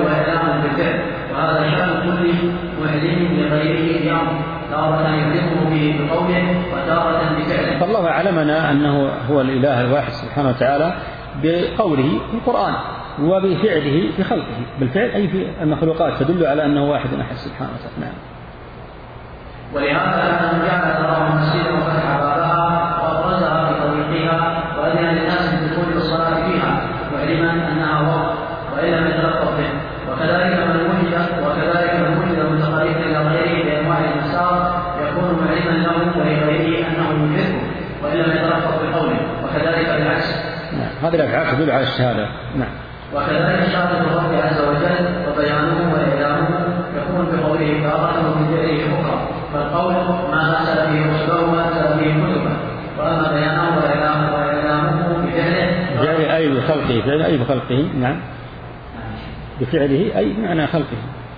معلم لغيره اليوم، تارة يعلمه به بقوله وتارة بفعله. فالله علمنا أنه هو الإله الواحد سبحانه وتعالى بقوله في القرآن وبفعله في خلقه، بالفعل أي في المخلوقات تدل على أنه واحد أحد سبحانه وتعالى. نعم. ولهذا أنه جعل تراه مسجدا وفتح بابها وأبرزها بطريقها وأذن للناس بالدخول والصلاة فيها معلما أنها وقت وإن لم يتلطف به. وكذلك من وجد وكذلك من وجد متقربا إلى غيره بأنواع المسار يكون معلما له ولغيره أنه يحبه وإن لم يتلطف بقوله، وكذلك بالعكس. نعم. هذه الأفعال تدل على الشهادة. نعم. وكذلك شهادة الرب عز وجل وبيانه وإعلامه يكون بقوله تارة وبفعله أخرى، فالقول ما أرسل به رسله وأرسل به كتبه، وأما بيانه وإعلامه وإعلامه بفعله بفعله أي بخلقه، بفعله أي بخلقه. نعم. بفعله أي معنى خلقه.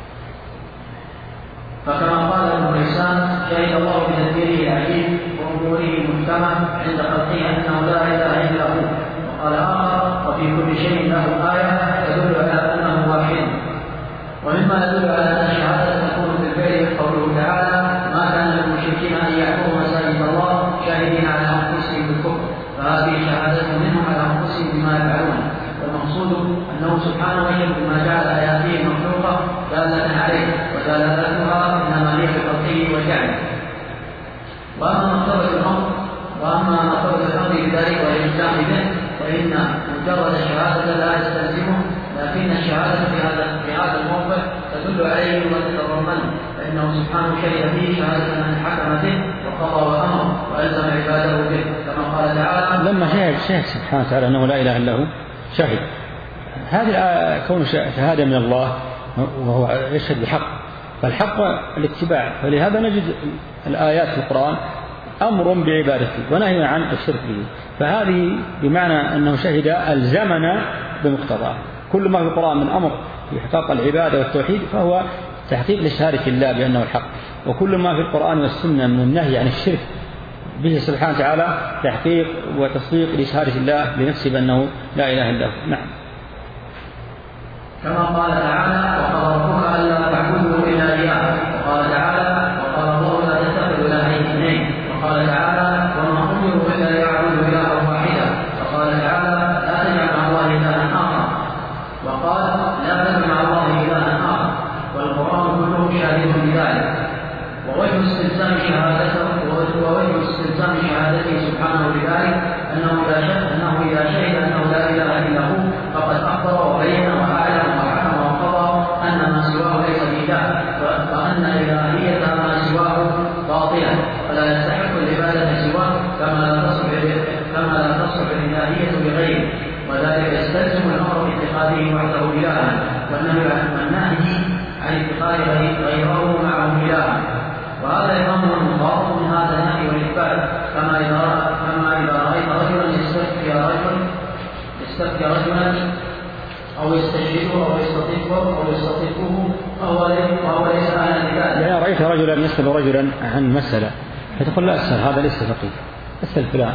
فكما قال ابن حسان شهد الله بتدبيره العجيب وأموره المحكمة عند خلقه أنه لا إله إلا هو. وقال آخر وفي كل شيء له آية تدل على أنه واحد. ومما يدل على أن الشهادة تكون بالفعل قوله تعالى ما كان للمشركين أن يعبدوا مساجد الله شاهدين على أنفسهم بالكفر، فهذه شهادة منهم على أنفسهم بما يفعلون. والمقصود أنه سبحانه يجب بما جعل آياته المخلوقة دالة عليه ودلالتها إنما هي بخلقه وجعله. وأما مرتبة الأمر وأما مرتبة الأمر بذلك والإلزام به فإن مجرد الشهادة لا يستلزمه، لكن الشهادة في هذا في هذا الموقف تدل عليه وتتضمنه، فإنه سبحانه شهد به شهادة من حكم به وقضى وأمر وألزم عباده به، كما قال تعالى لما شهد شهد سبحانه وتعالى أنه لا إله إلا هو شهد. هذه كون شهادة من الله وهو يشهد بحق، فالحق الاتباع، فلهذا نجد الآيات في القرآن أمر بعبادته ونهي عن الشرك به، فهذه بمعنى أنه شهد ألزمنا بمقتضاه. كل ما في القرآن من أمر بإحقاق العبادة والتوحيد فهو تحقيق لشهادة الله بأنه الحق، وكل ما في القرآن والسنة من النهي عن الشرك به سبحانه وتعالى تحقيق وتصديق لشهادة الله لنفسه بأنه لا إله إلا هو. نعم. كما قال تعالى وقال ربك ألا تعبدوا إلا إياه، وقال تعالى وقال الله لا تتخذوا إلهين اثنين، وقال تعالى وما أمروا إلا ليعبدوا إلها واحدا، وقال تعالى لا تجعل مع الله إلها آخر، وقال لا تجعل مع الله إلها آخر، والقرآن كله شاهد بذلك. ووجه استلزام شهادته ووجه استلزام شهادته سبحانه بذلك أنه إذا شهد أنه إذا شهد أنه لا إله إلا هو فقد أخبر وبين وأعلم وحكم وقضى أن ما سواه ليس بإله، وأن إلهية ما سواه باطلا فلا يستحق العبادة سواه، كما لا تصح كما لا تصح الإلهية بغيره، وذلك يستلزم الأمر باتخاذه وحده إلها، والنهي عن اتخاذ غيره معه إلها. وهذا الأمر مضاف من هذا النهي والإثبات، كما إذا كما إذا رأيت رجلا يستفتي رجل يستفتي رجلا أو يستشهده أو يستطيفه أو يستطيفه وهو ليس أهلا لذلك. يعني رأيت رجلا يسأل رجلا عن مسألة فتقول لا أسأل هذا ليس فقيه، أسأل فلان.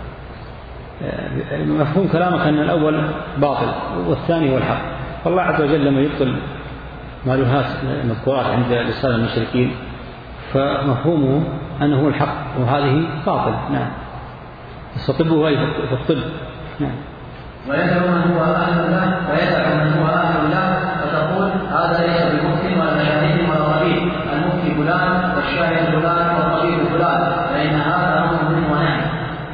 مفهوم كلامك أن الأول باطل والثاني هو الحق، فالله عز وجل لما يبطل مالوهات مذكورات عند لسان المشركين فمفهومه أنه هو الحق وهذه باطل. نعم. استطبه أي في الطب. نعم. ويدعو من هو أهل الله ويدعو من هو أهل الله فتقول هذا ليس بمفتي ولا شاهد ولا طبيب، المفتي فلان والشاهد فلان والطبيب فلان، فإن هذا أمر من ونهي.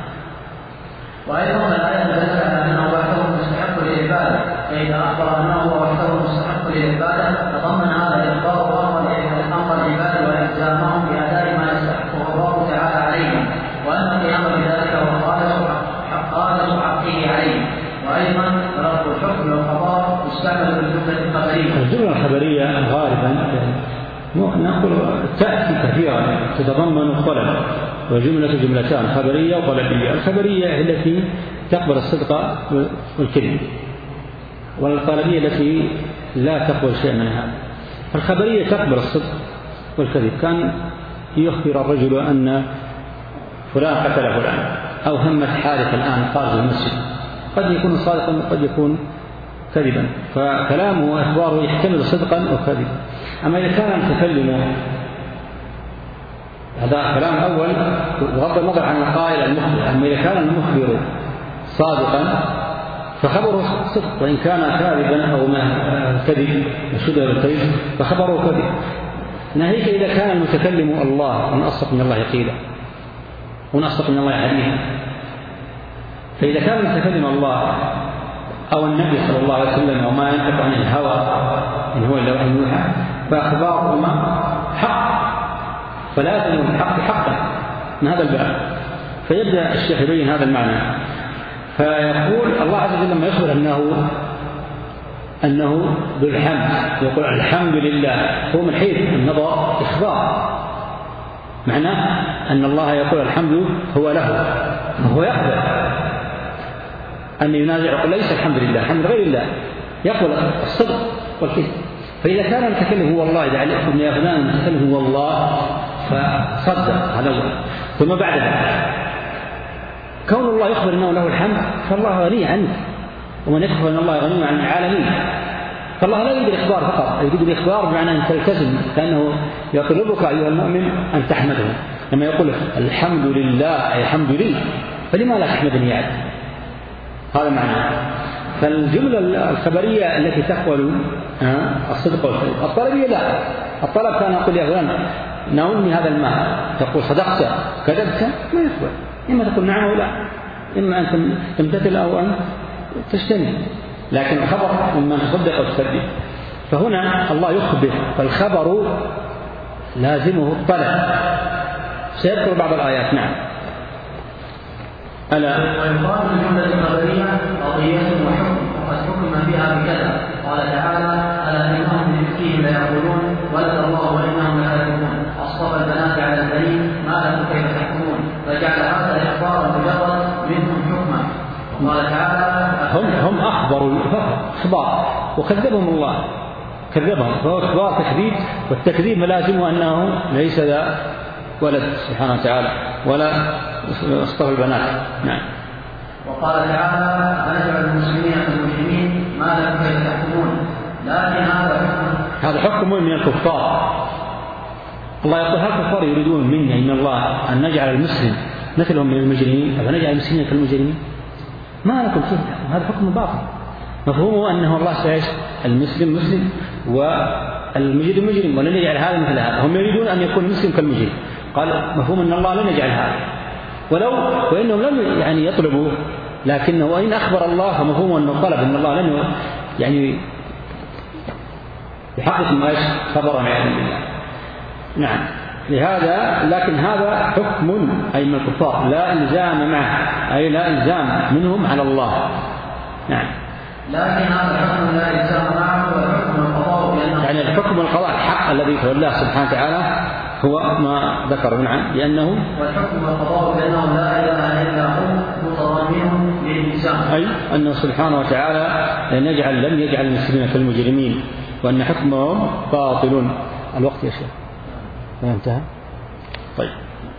وأيضا الآية دلت على أنه وحده مستحق للعبادة، فإذا أخبر أنه وحده مستحق للعبادة تضمن هذا الإخبار أمر العباد وإلزامهم بأداء ما يستحقه الله تعالى عليهم، وأن القيام بذلك هو خالص حقه عليه. وأيضا رد الحكم والقضاء يستعمل بالجملة الخبرية. الجملة الخبرية غالبا نقول تأتي كثيرا تتضمن الطلب، وجملة جملتان خبرية وطلبية. الخبرية التي تقبل الصدق والكذب، والطلبية التي لا تقبل شيء من هذا. الخبرية تقبل الصدق والكذب، كان يخبر الرجل أن فلان قتل فلان أو همت حادث الآن خارج المسجد، قد يكون صادقا وقد يكون كذبا، فكلامه وإخباره يحتمل صدقا وكذبا. أما إذا كان المتكلم، هذا كلام أول بغض النظر عن القائل المخبر، أما إذا كان المخبر صادقا فخبره صدق، وإن كان كاذبا أو كذب مشهود بالكذب فخبره كذب. ناهيك إذا كان المتكلم الله، من أصدق من الله قيلا ومن أصدق من الله حديثا. فإذا كان المتكلم الله أو النبي صلى الله عليه وسلم وما ينطق عن الهوى إن هو إلا وحي يوحى فأخبارهما حق، فلا يلزم الحق حقا من هذا الباب. فيبدأ الشيخ يبين هذا المعنى، فيقول الله عز وجل لما يخبر أنه أنه ذو الحمد، يقول الحمد لله، هو من حيث النظر إخبار، معناه أن الله يقول الحمد هو له، وهو يقبل أن ينازع يقول ليس الحمد لله، الحمد غير الله، يقبل الصدق والكذب. فإذا كان المتكلم هو الله، إذا علم ابن فلان المتكلم هو الله فصدق هذا هو. ثم بعد ذلك كون الله يخبر أنه له الحمد فالله غني عنه، ومن يكفر أن الله غني عن العالمين. فالله لا يريد الإخبار فقط، يريد الإخبار بمعنى أن تلتزم، كأنه يطلبك أيها المؤمن أن تحمده. لما يقول الحمد لله أي الحمد لي، فلما لا تحمدني يعني؟ هذا معنى. فالجملة الخبرية التي تقبل الصدق والكذب. الطلبية لا، الطلب كان يقول يا فلان ناولني هذا الماء، تقول صدقت كذبت، ما يقبل. إما تقول نعم أو لا، إما أن تمتثل أو أن تجتنب. لكن الخبر إما أن تصدق أو تكذب. فهنا الله يخبر، فالخبر لازمه الطلب. سيذكر بعض الآيات. نعم. ألا ويقال الجملة الخبرية قضية وحكم، وقد حكم بها بكذا. قال تعالى ألا إنهم بذكرهم ليقولون ولد الله وإنهم لكاذبون، أصطفى البنات على البنين ما لكم كيف تحكمون، فجعل هذا الإخبار مجرد منهم حكما. وقال تعالى هم هم أخبروا إخبار وكذبهم الله، كذبهم، فهو إخبار تكذيب، والتكذيب ملازمه أنه ليس ذا ولد سبحانه وتعالى ولا اصطفى البنات. نعم. وقال تعالى أنجعل المسلمين كالمجرمين ما لكم كيف تحكمون، لكن هذا حكم هذا حكم من الكفار. الله يقول هل الكفار يريدون مني من الله أن نجعل المسلم مثلهم من المجرمين، فنجعل المسلمين كالمجرمين؟ ما لكم كيف تحكمون، هذا حكم باطل. مفهومه أنه الله سيعيش المسلم مسلم والمجرم مجرم، ولن يجعل هذا مثل هذا. هم يريدون أن يكون المسلم كالمجرم، قال مفهوم أن الله لن يجعل هذا، ولو وإنهم لم يعني يطلبوا، لكنه وإن أخبر الله فمفهوم أنه طلب أن الله لن يعني يحقق ما خبر عن الله. نعم. لهذا لكن هذا حكم أي من الكفار لا إلزام معه، أي لا إلزام منهم على الله. نعم. لكن هذا حكم لا إلزام معه، وحكم القضاء بأنه يعني الحكم القضاء الحق الذي تولاه سبحانه وتعالى هو ما ذكر نعم، لأنه والحكم القضاء بأنه لا إله إلا هو متضمن للإلزام، أي أنه سبحانه وتعالى لن يجعل لم يجعل المسلمين كالمجرمين، وأن حكمهم باطل. الوقت يا شيخ ما انتهى. طيب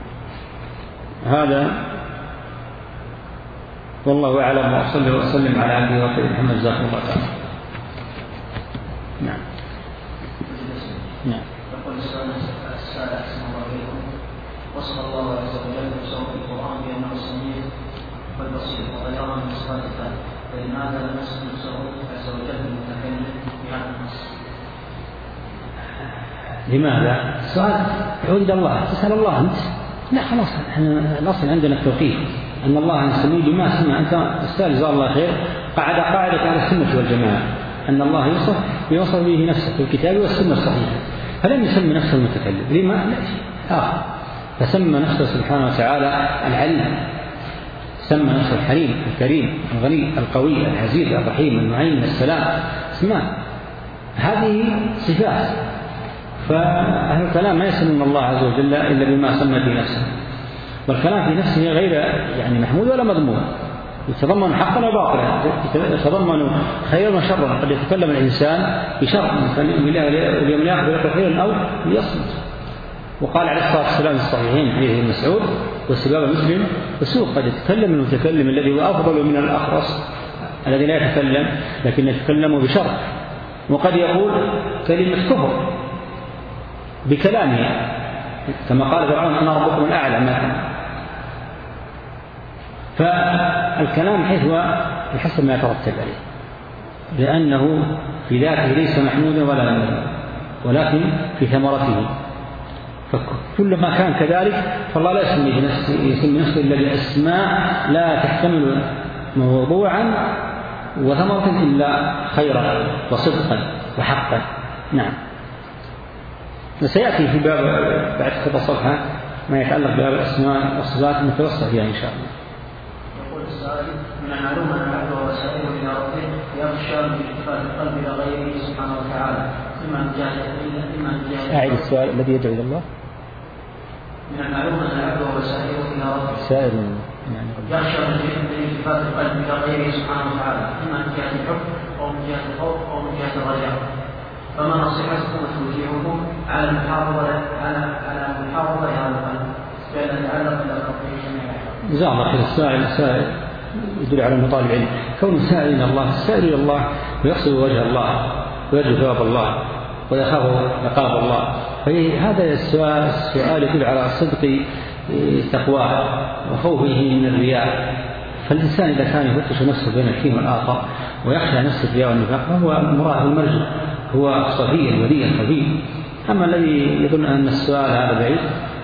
هذا والله أعلم، وأصلي وأسلم على عبده ورسوله محمد جزاكم الله تعالى. نعم. نعم. يقول السادة أحسن الله إليكم، وصف الله عز وجل بصوت القرآن بأنه السميع والبصير وغيرها من صفات الله، فلماذا لم يصف نفسه عز وجل المتكلم بهذا النص؟ لماذا؟ السؤال يعود إلى الله، تسأل الله أنت؟ لا خلاص، احنا الأصل عندنا التوقيف أن الله يسمي بما سمع. أنت أستاذ جزاه الله خير قاعد قاعدة على السنة والجماعة أن الله يوصف يوصف به نفسه في الكتاب والسنة الصحيحة، فلم يسمي نفسه المتكلم. لما؟ لا شيء آخر، فسمى نفسه سبحانه وتعالى العليم، سمى نفسه الحليم الكريم الغني القوي العزيز الرحيم المعين السلام، اسماء هذه صفات. فأهل الكلام ما يسمون الله عز وجل إلا بما سمى في نفسه، والكلام في نفسه غير يعني محمود ولا مذموم، يتضمن حقا وباطلا، يتضمن خيرا وشرا. قد يتكلم الإنسان بشر واليوم الآخر يقول خيرا أو يصمت. وقال عليه الصلاة والسلام في الصحيحين حديث ابن مسعود والسباب المسلم والسوء، قد يتكلم المتكلم الذي هو أفضل من الأخرس الذي لا يتكلم لكن يتكلم بشر، وقد يقول كلمة كفر بكلامه كما قال فرعون أنا ربكم الأعلى مثلا. فالكلام حيث هو بحسب ما يترتب عليه، لأنه في ذاته ليس محمودا ولا ممدوحا ولكن في ثمرته، فكل ما كان كذلك فالله لا يسمي بنفسه يسمي نفسه إلا بأسماء لا تحتمل موضوعا وثمرة إلا خيرا وصدقا وحقا. نعم. وسيأتي في باب بعد خطة صفحة ما يتعلق بباب الأسماء والصفات نتوسع فيها إن شاء الله. يقول السائل: من المعلوم أن العبد وهو سائر إلى ربه يخشى من التفات القلب إلى غيره سبحانه وتعالى، إما من جهة إما من جهة. أعيد السؤال: الذي يدعو إلى الله. من المعلوم أن العبد وهو سائر إلى ربه سائر يعني يخشى من التفات القلب إلى غيره سبحانه وتعالى، إما من جهة الحب أو من جهة الخوف أو من جهة الرجاء، فما نصيحتكم توجيهكم على المحافظة على على المحافظة على القلب بأن يتعلق بالرب؟ جزاه الله خير. السائل السائل يدل على مطالب العلم، كون سائل إلى الله السائل إلى الله ويقصد وجه الله ويرجو ثواب الله ويخاف عقاب الله، فهذا السؤال السؤال يدل على صدق تقواه وخوفه من الرياء. فالإنسان إذا كان يفتش نفسه بين الحين والآخر ويخشى نفسه الرياء والنفاق فهو مراد المرجو، هو صفي الولي الخفي. أما الذي يظن أن السؤال هذا بعيد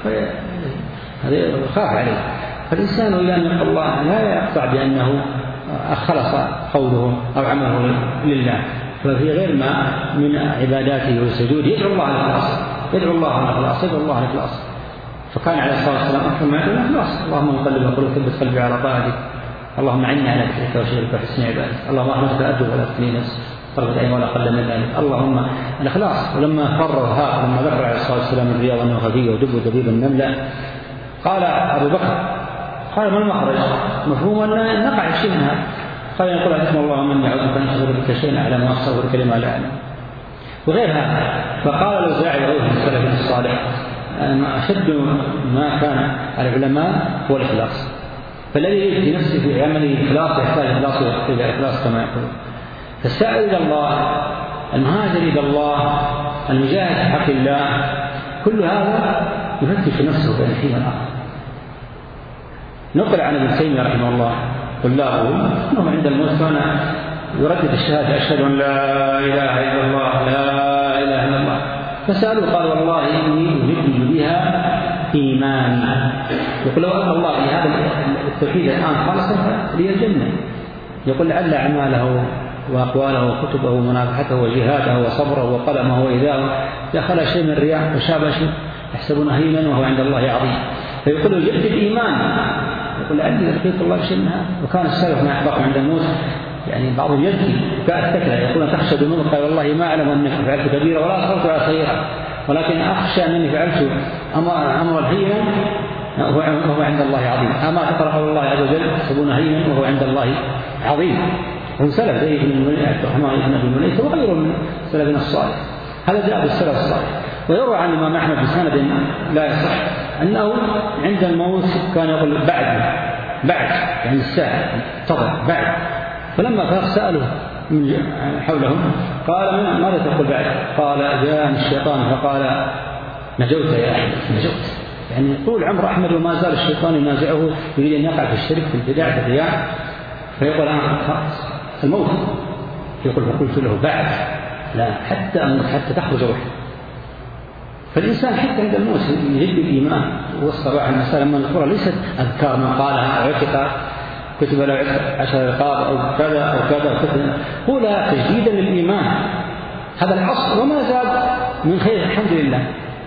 هذا يخاف عليه. فالإنسان إذا أن الله لا يقطع بأنه أخلص قوله أو عمله لله، ففي غير ما من عباداته والسجود يدعو الله على الإخلاص، يدعو الله على الإخلاص، يدعو الله على الإخلاص. فكان عليه الصلاة والسلام أكثر ما يدعو الإخلاص: اللهم مقلب القلوب ثبت قلبي على طاعتك، اللهم أعني على ذكرك وشكرك وحسن عبادتك، اللهم أحمدك أرجو ولا تكلني نفسي طرفة عين ولا أقل من ذلك، اللهم الإخلاص. ولما قررها لما ذكر عليه الصلاة والسلام الرياء وأنه خفي ودب دبيب النملة قال أبو بكر قال ما المخرج؟ مفهوم أن نقع شيء من هذا. قال يقول اسم الله من يعوذ أن أشهد بك شيئا أعلم وأستغفرك لما لا أعلم وغير هذا. فقال الأوزاعي رضي الله عنه الصالح أن أشد ما كان على العلماء هو الإخلاص، فالذي يجد في نفسه في عمله إخلاص يحتاج إخلاص إلى إخلاص كما يقول. فالسائل إلى الله، المهاجر إلى الله، المجاهد في حق الله، كل هذا يفتش نفسه بين الحين والآخر. نقل عن ابن تيمية رحمه الله طلابه أنه عند الموت كان يردد الشهادة: أشهد أن لا إله إلا الله لا إله إلا الله. فسألوا قال: والله إني أريد بها إيمانا. يقول: لو أن الله هذا التوحيد الآن خالصا لي الجنة. يقول: لعل أعماله وأقواله وكتبه ومنافحته وجهاده وصبره وقلمه وإذاءه دخل شيء من الرياء وشاب شيء يحسبون هينا وهو عند الله عظيم. فيقول: يجدد الإيمان. يقول: لعلي لقيت الله شيء من هذا. وكان السلف ما يحضر عند الموت يعني بعضهم يبكي كأت تكله، يقول: تخشى ذنوبك؟ قال: والله ما أعلم أني فعلت كبيرة ولا أصرت على صغيرة، ولكن أخشى أنني فعلت أمرا هينا وهو عند الله عظيم. أما تقرأ الله عز وجل يحسبون هينا وهو عند الله عظيم. هم سلف زي ابن المليء عبد الرحمن بن ابي المليء وغيره من سلفنا الصالح. هذا جاء بالسلف الصالح. ويروى عن الإمام أحمد بسند لا يصح أنه عند الموت كان يقول: بعد بعد يعني الساعة انتظر بعد. فلما فرغ سأله من حولهم قال: ماذا تقول بعد؟ قال: جاءني الشيطان فقال: نجوت يا أحمد نجوت. يعني طول عمر أحمد وما زال الشيطان ينازعه يريد أن يقع في الشرك في البدع في الرياء، فيقول: أنا خلاص الموت. يقول: فقلت له: بعد لا حتى أموت حتى تخرج روحي. فالإنسان حتى عند الموت يجد الإيمان والصباح المساء لما نقول ليست أذكار من قالها أو اعتقاد كتب له عشر رقاب أو كذا أو كذا أو كذا، هو لا تجديدا للإيمان. هذا الأصل وما زاد من خير الحمد لله.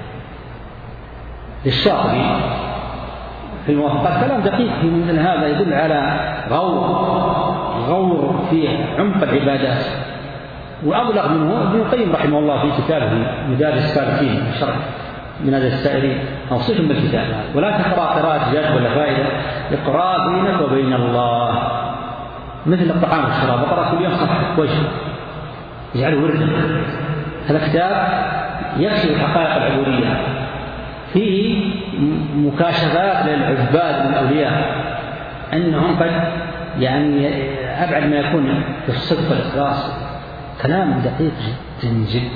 للشاطبي في الموافقات كلام دقيق في مثل هذا يدل على غور غور في عمق العبادات، وأبلغ منه ابن القيم رحمه الله في كتابه مدارج السالكين الشرح من هذا السائرين أوصيكم بالكتاب هذا. ولا تقرأ قراءة جاد ولا فائدة، اقرأ بينك وبين الله مثل الطعام والشراب، اقرأ كل يوم صفحة وجه اجعله وردا. هذا كتاب يكشف الحقائق العبودية، فيه مكاشفات للعباد من الأولياء أنهم قد يعني أبعد ما يكون في الصدق والإخلاص. كلام دقيق جدا جدا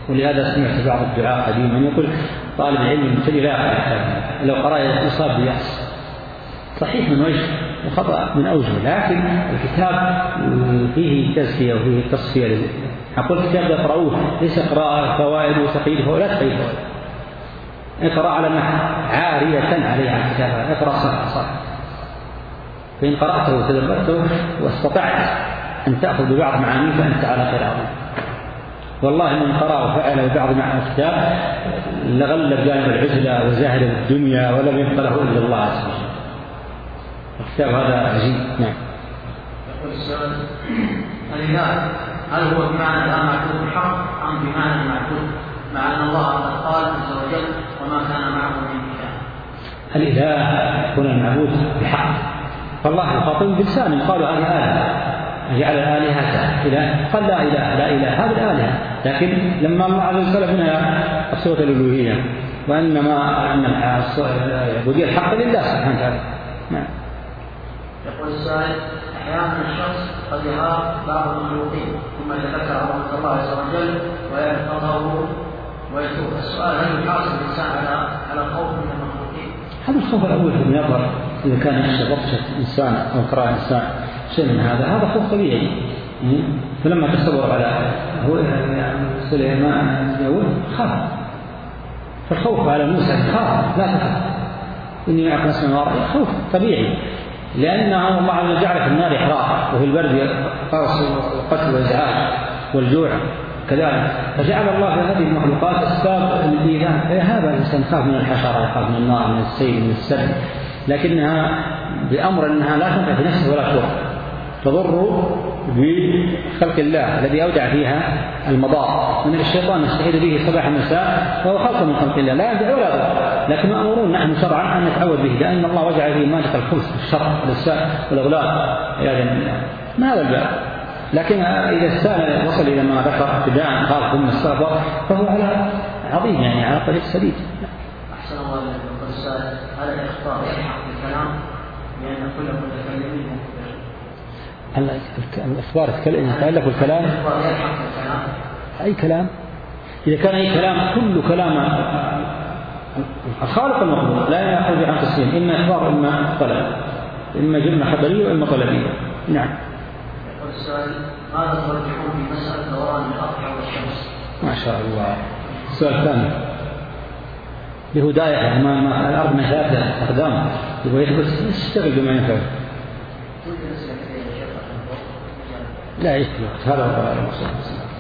ولهذا سمعت بعض الدعاء قديما يقول طالب العلم يبتدي لا يقرأ الكتاب، لو قرأ يصاب بيأس. صحيح من وجه وخطأ من أوجه، لكن الكتاب فيه تزكية وفيه تصفية. أقول الكتاب يقرأوه ليس قراءة فوائد وتقييد ولا تقييد فوائد، اقرأ على نحو عارية عليها الكتاب، اقرأ صح صح. فإن قرأته وتدبرته واستطعت أن تأخذ ببعض معانيه فأنت على خير عظيم. والله من قرأ وفعل ببعض معاني الكتاب لغلب جانب العزلة وزاهد الدنيا ولم يبق له إلا الله عز وجل. الكتاب هذا عجيب. نعم. يقول السؤال: الإله هل هو بمعنى لا معبود بحق أم بمعنى المعبود، مع أن الله قد قال عز وجل: وما كان معه من إله؟ الإله يكون المعبود بحق، فالله يخاطب بلسان قالوا هذه آلهة، جعل الآلهة إله، قال لا إله لا إله هذه الآلهة. لكن لما الله عز وجل منها الصفة الألوهية، وإنما أن العبودية الحق لله سبحانه وتعالى. نعم. يقول السائل: أحيانا الشخص قد يهاب بعض المخلوقين ثم يتذكر رحمة الله عز وجل ويحفظه ويتوب. السؤال: هل يحاسب الإنسان على على الخوف من المخلوقين؟ هذا الخوف الأول في النظر، إذا كان يخشى بطشة إنسان أو كراهة إنسان شيء من هذا، هذا خوف طبيعي. فلما تصور على سليمان داود خاف، فالخوف على موسى خاف لا تخف إني معكم أسمع وأرى، خوف طبيعي، لأنه الله عز وجل جعل في النار إحراق وفي البرد قرص والقتل والإزعاج والجوع كذلك، فجعل الله في هذه المخلوقات أسباب للإيذاء. فهذا الإنسان خاف من الحشرة، يخاف من النار، من السيل، من السد، لكنها بأمر أنها لا تنفع في نفسها ولا تضر، تضر بخلق الله الذي أودع فيها المضار. من الشيطان نستعيذ به صباح مساء وهو خلق من خلق الله لا ينفع ولا يضر، لكن مأمورون نحن شرعا أن نتعوذ به، لأن الله وجع فيه مادة الخبث والشر والإساءة والإغلال يعني ما هذا الباب. لكن إذا استال وصل إلى ما ذكر ابتداء خاف ثم استغفر فهو على عظيم، يعني على طريق سديد. أحسن الله إليكم. السؤال: هل الإخبار يلحق بالكلام؟ لأن كل متكلمين الإخبار يتألف الكلام. أي كلام، إذا كان أي كلام كل كلام الخالق المخلوق لا يأخذ عن تسليم، إما إخبار إما طلب، إما جملة خبرية وإما طلبية. نعم. السؤال: ماذا ترجحون في مسألة دوران الأضحى والشمس؟ ما شاء الله. السؤال الثاني بهداية أمام الأرض مشاهدة أقدام يبغى يثبت يشتغل بما ينفع. لا يثبت هذا هو المقصود.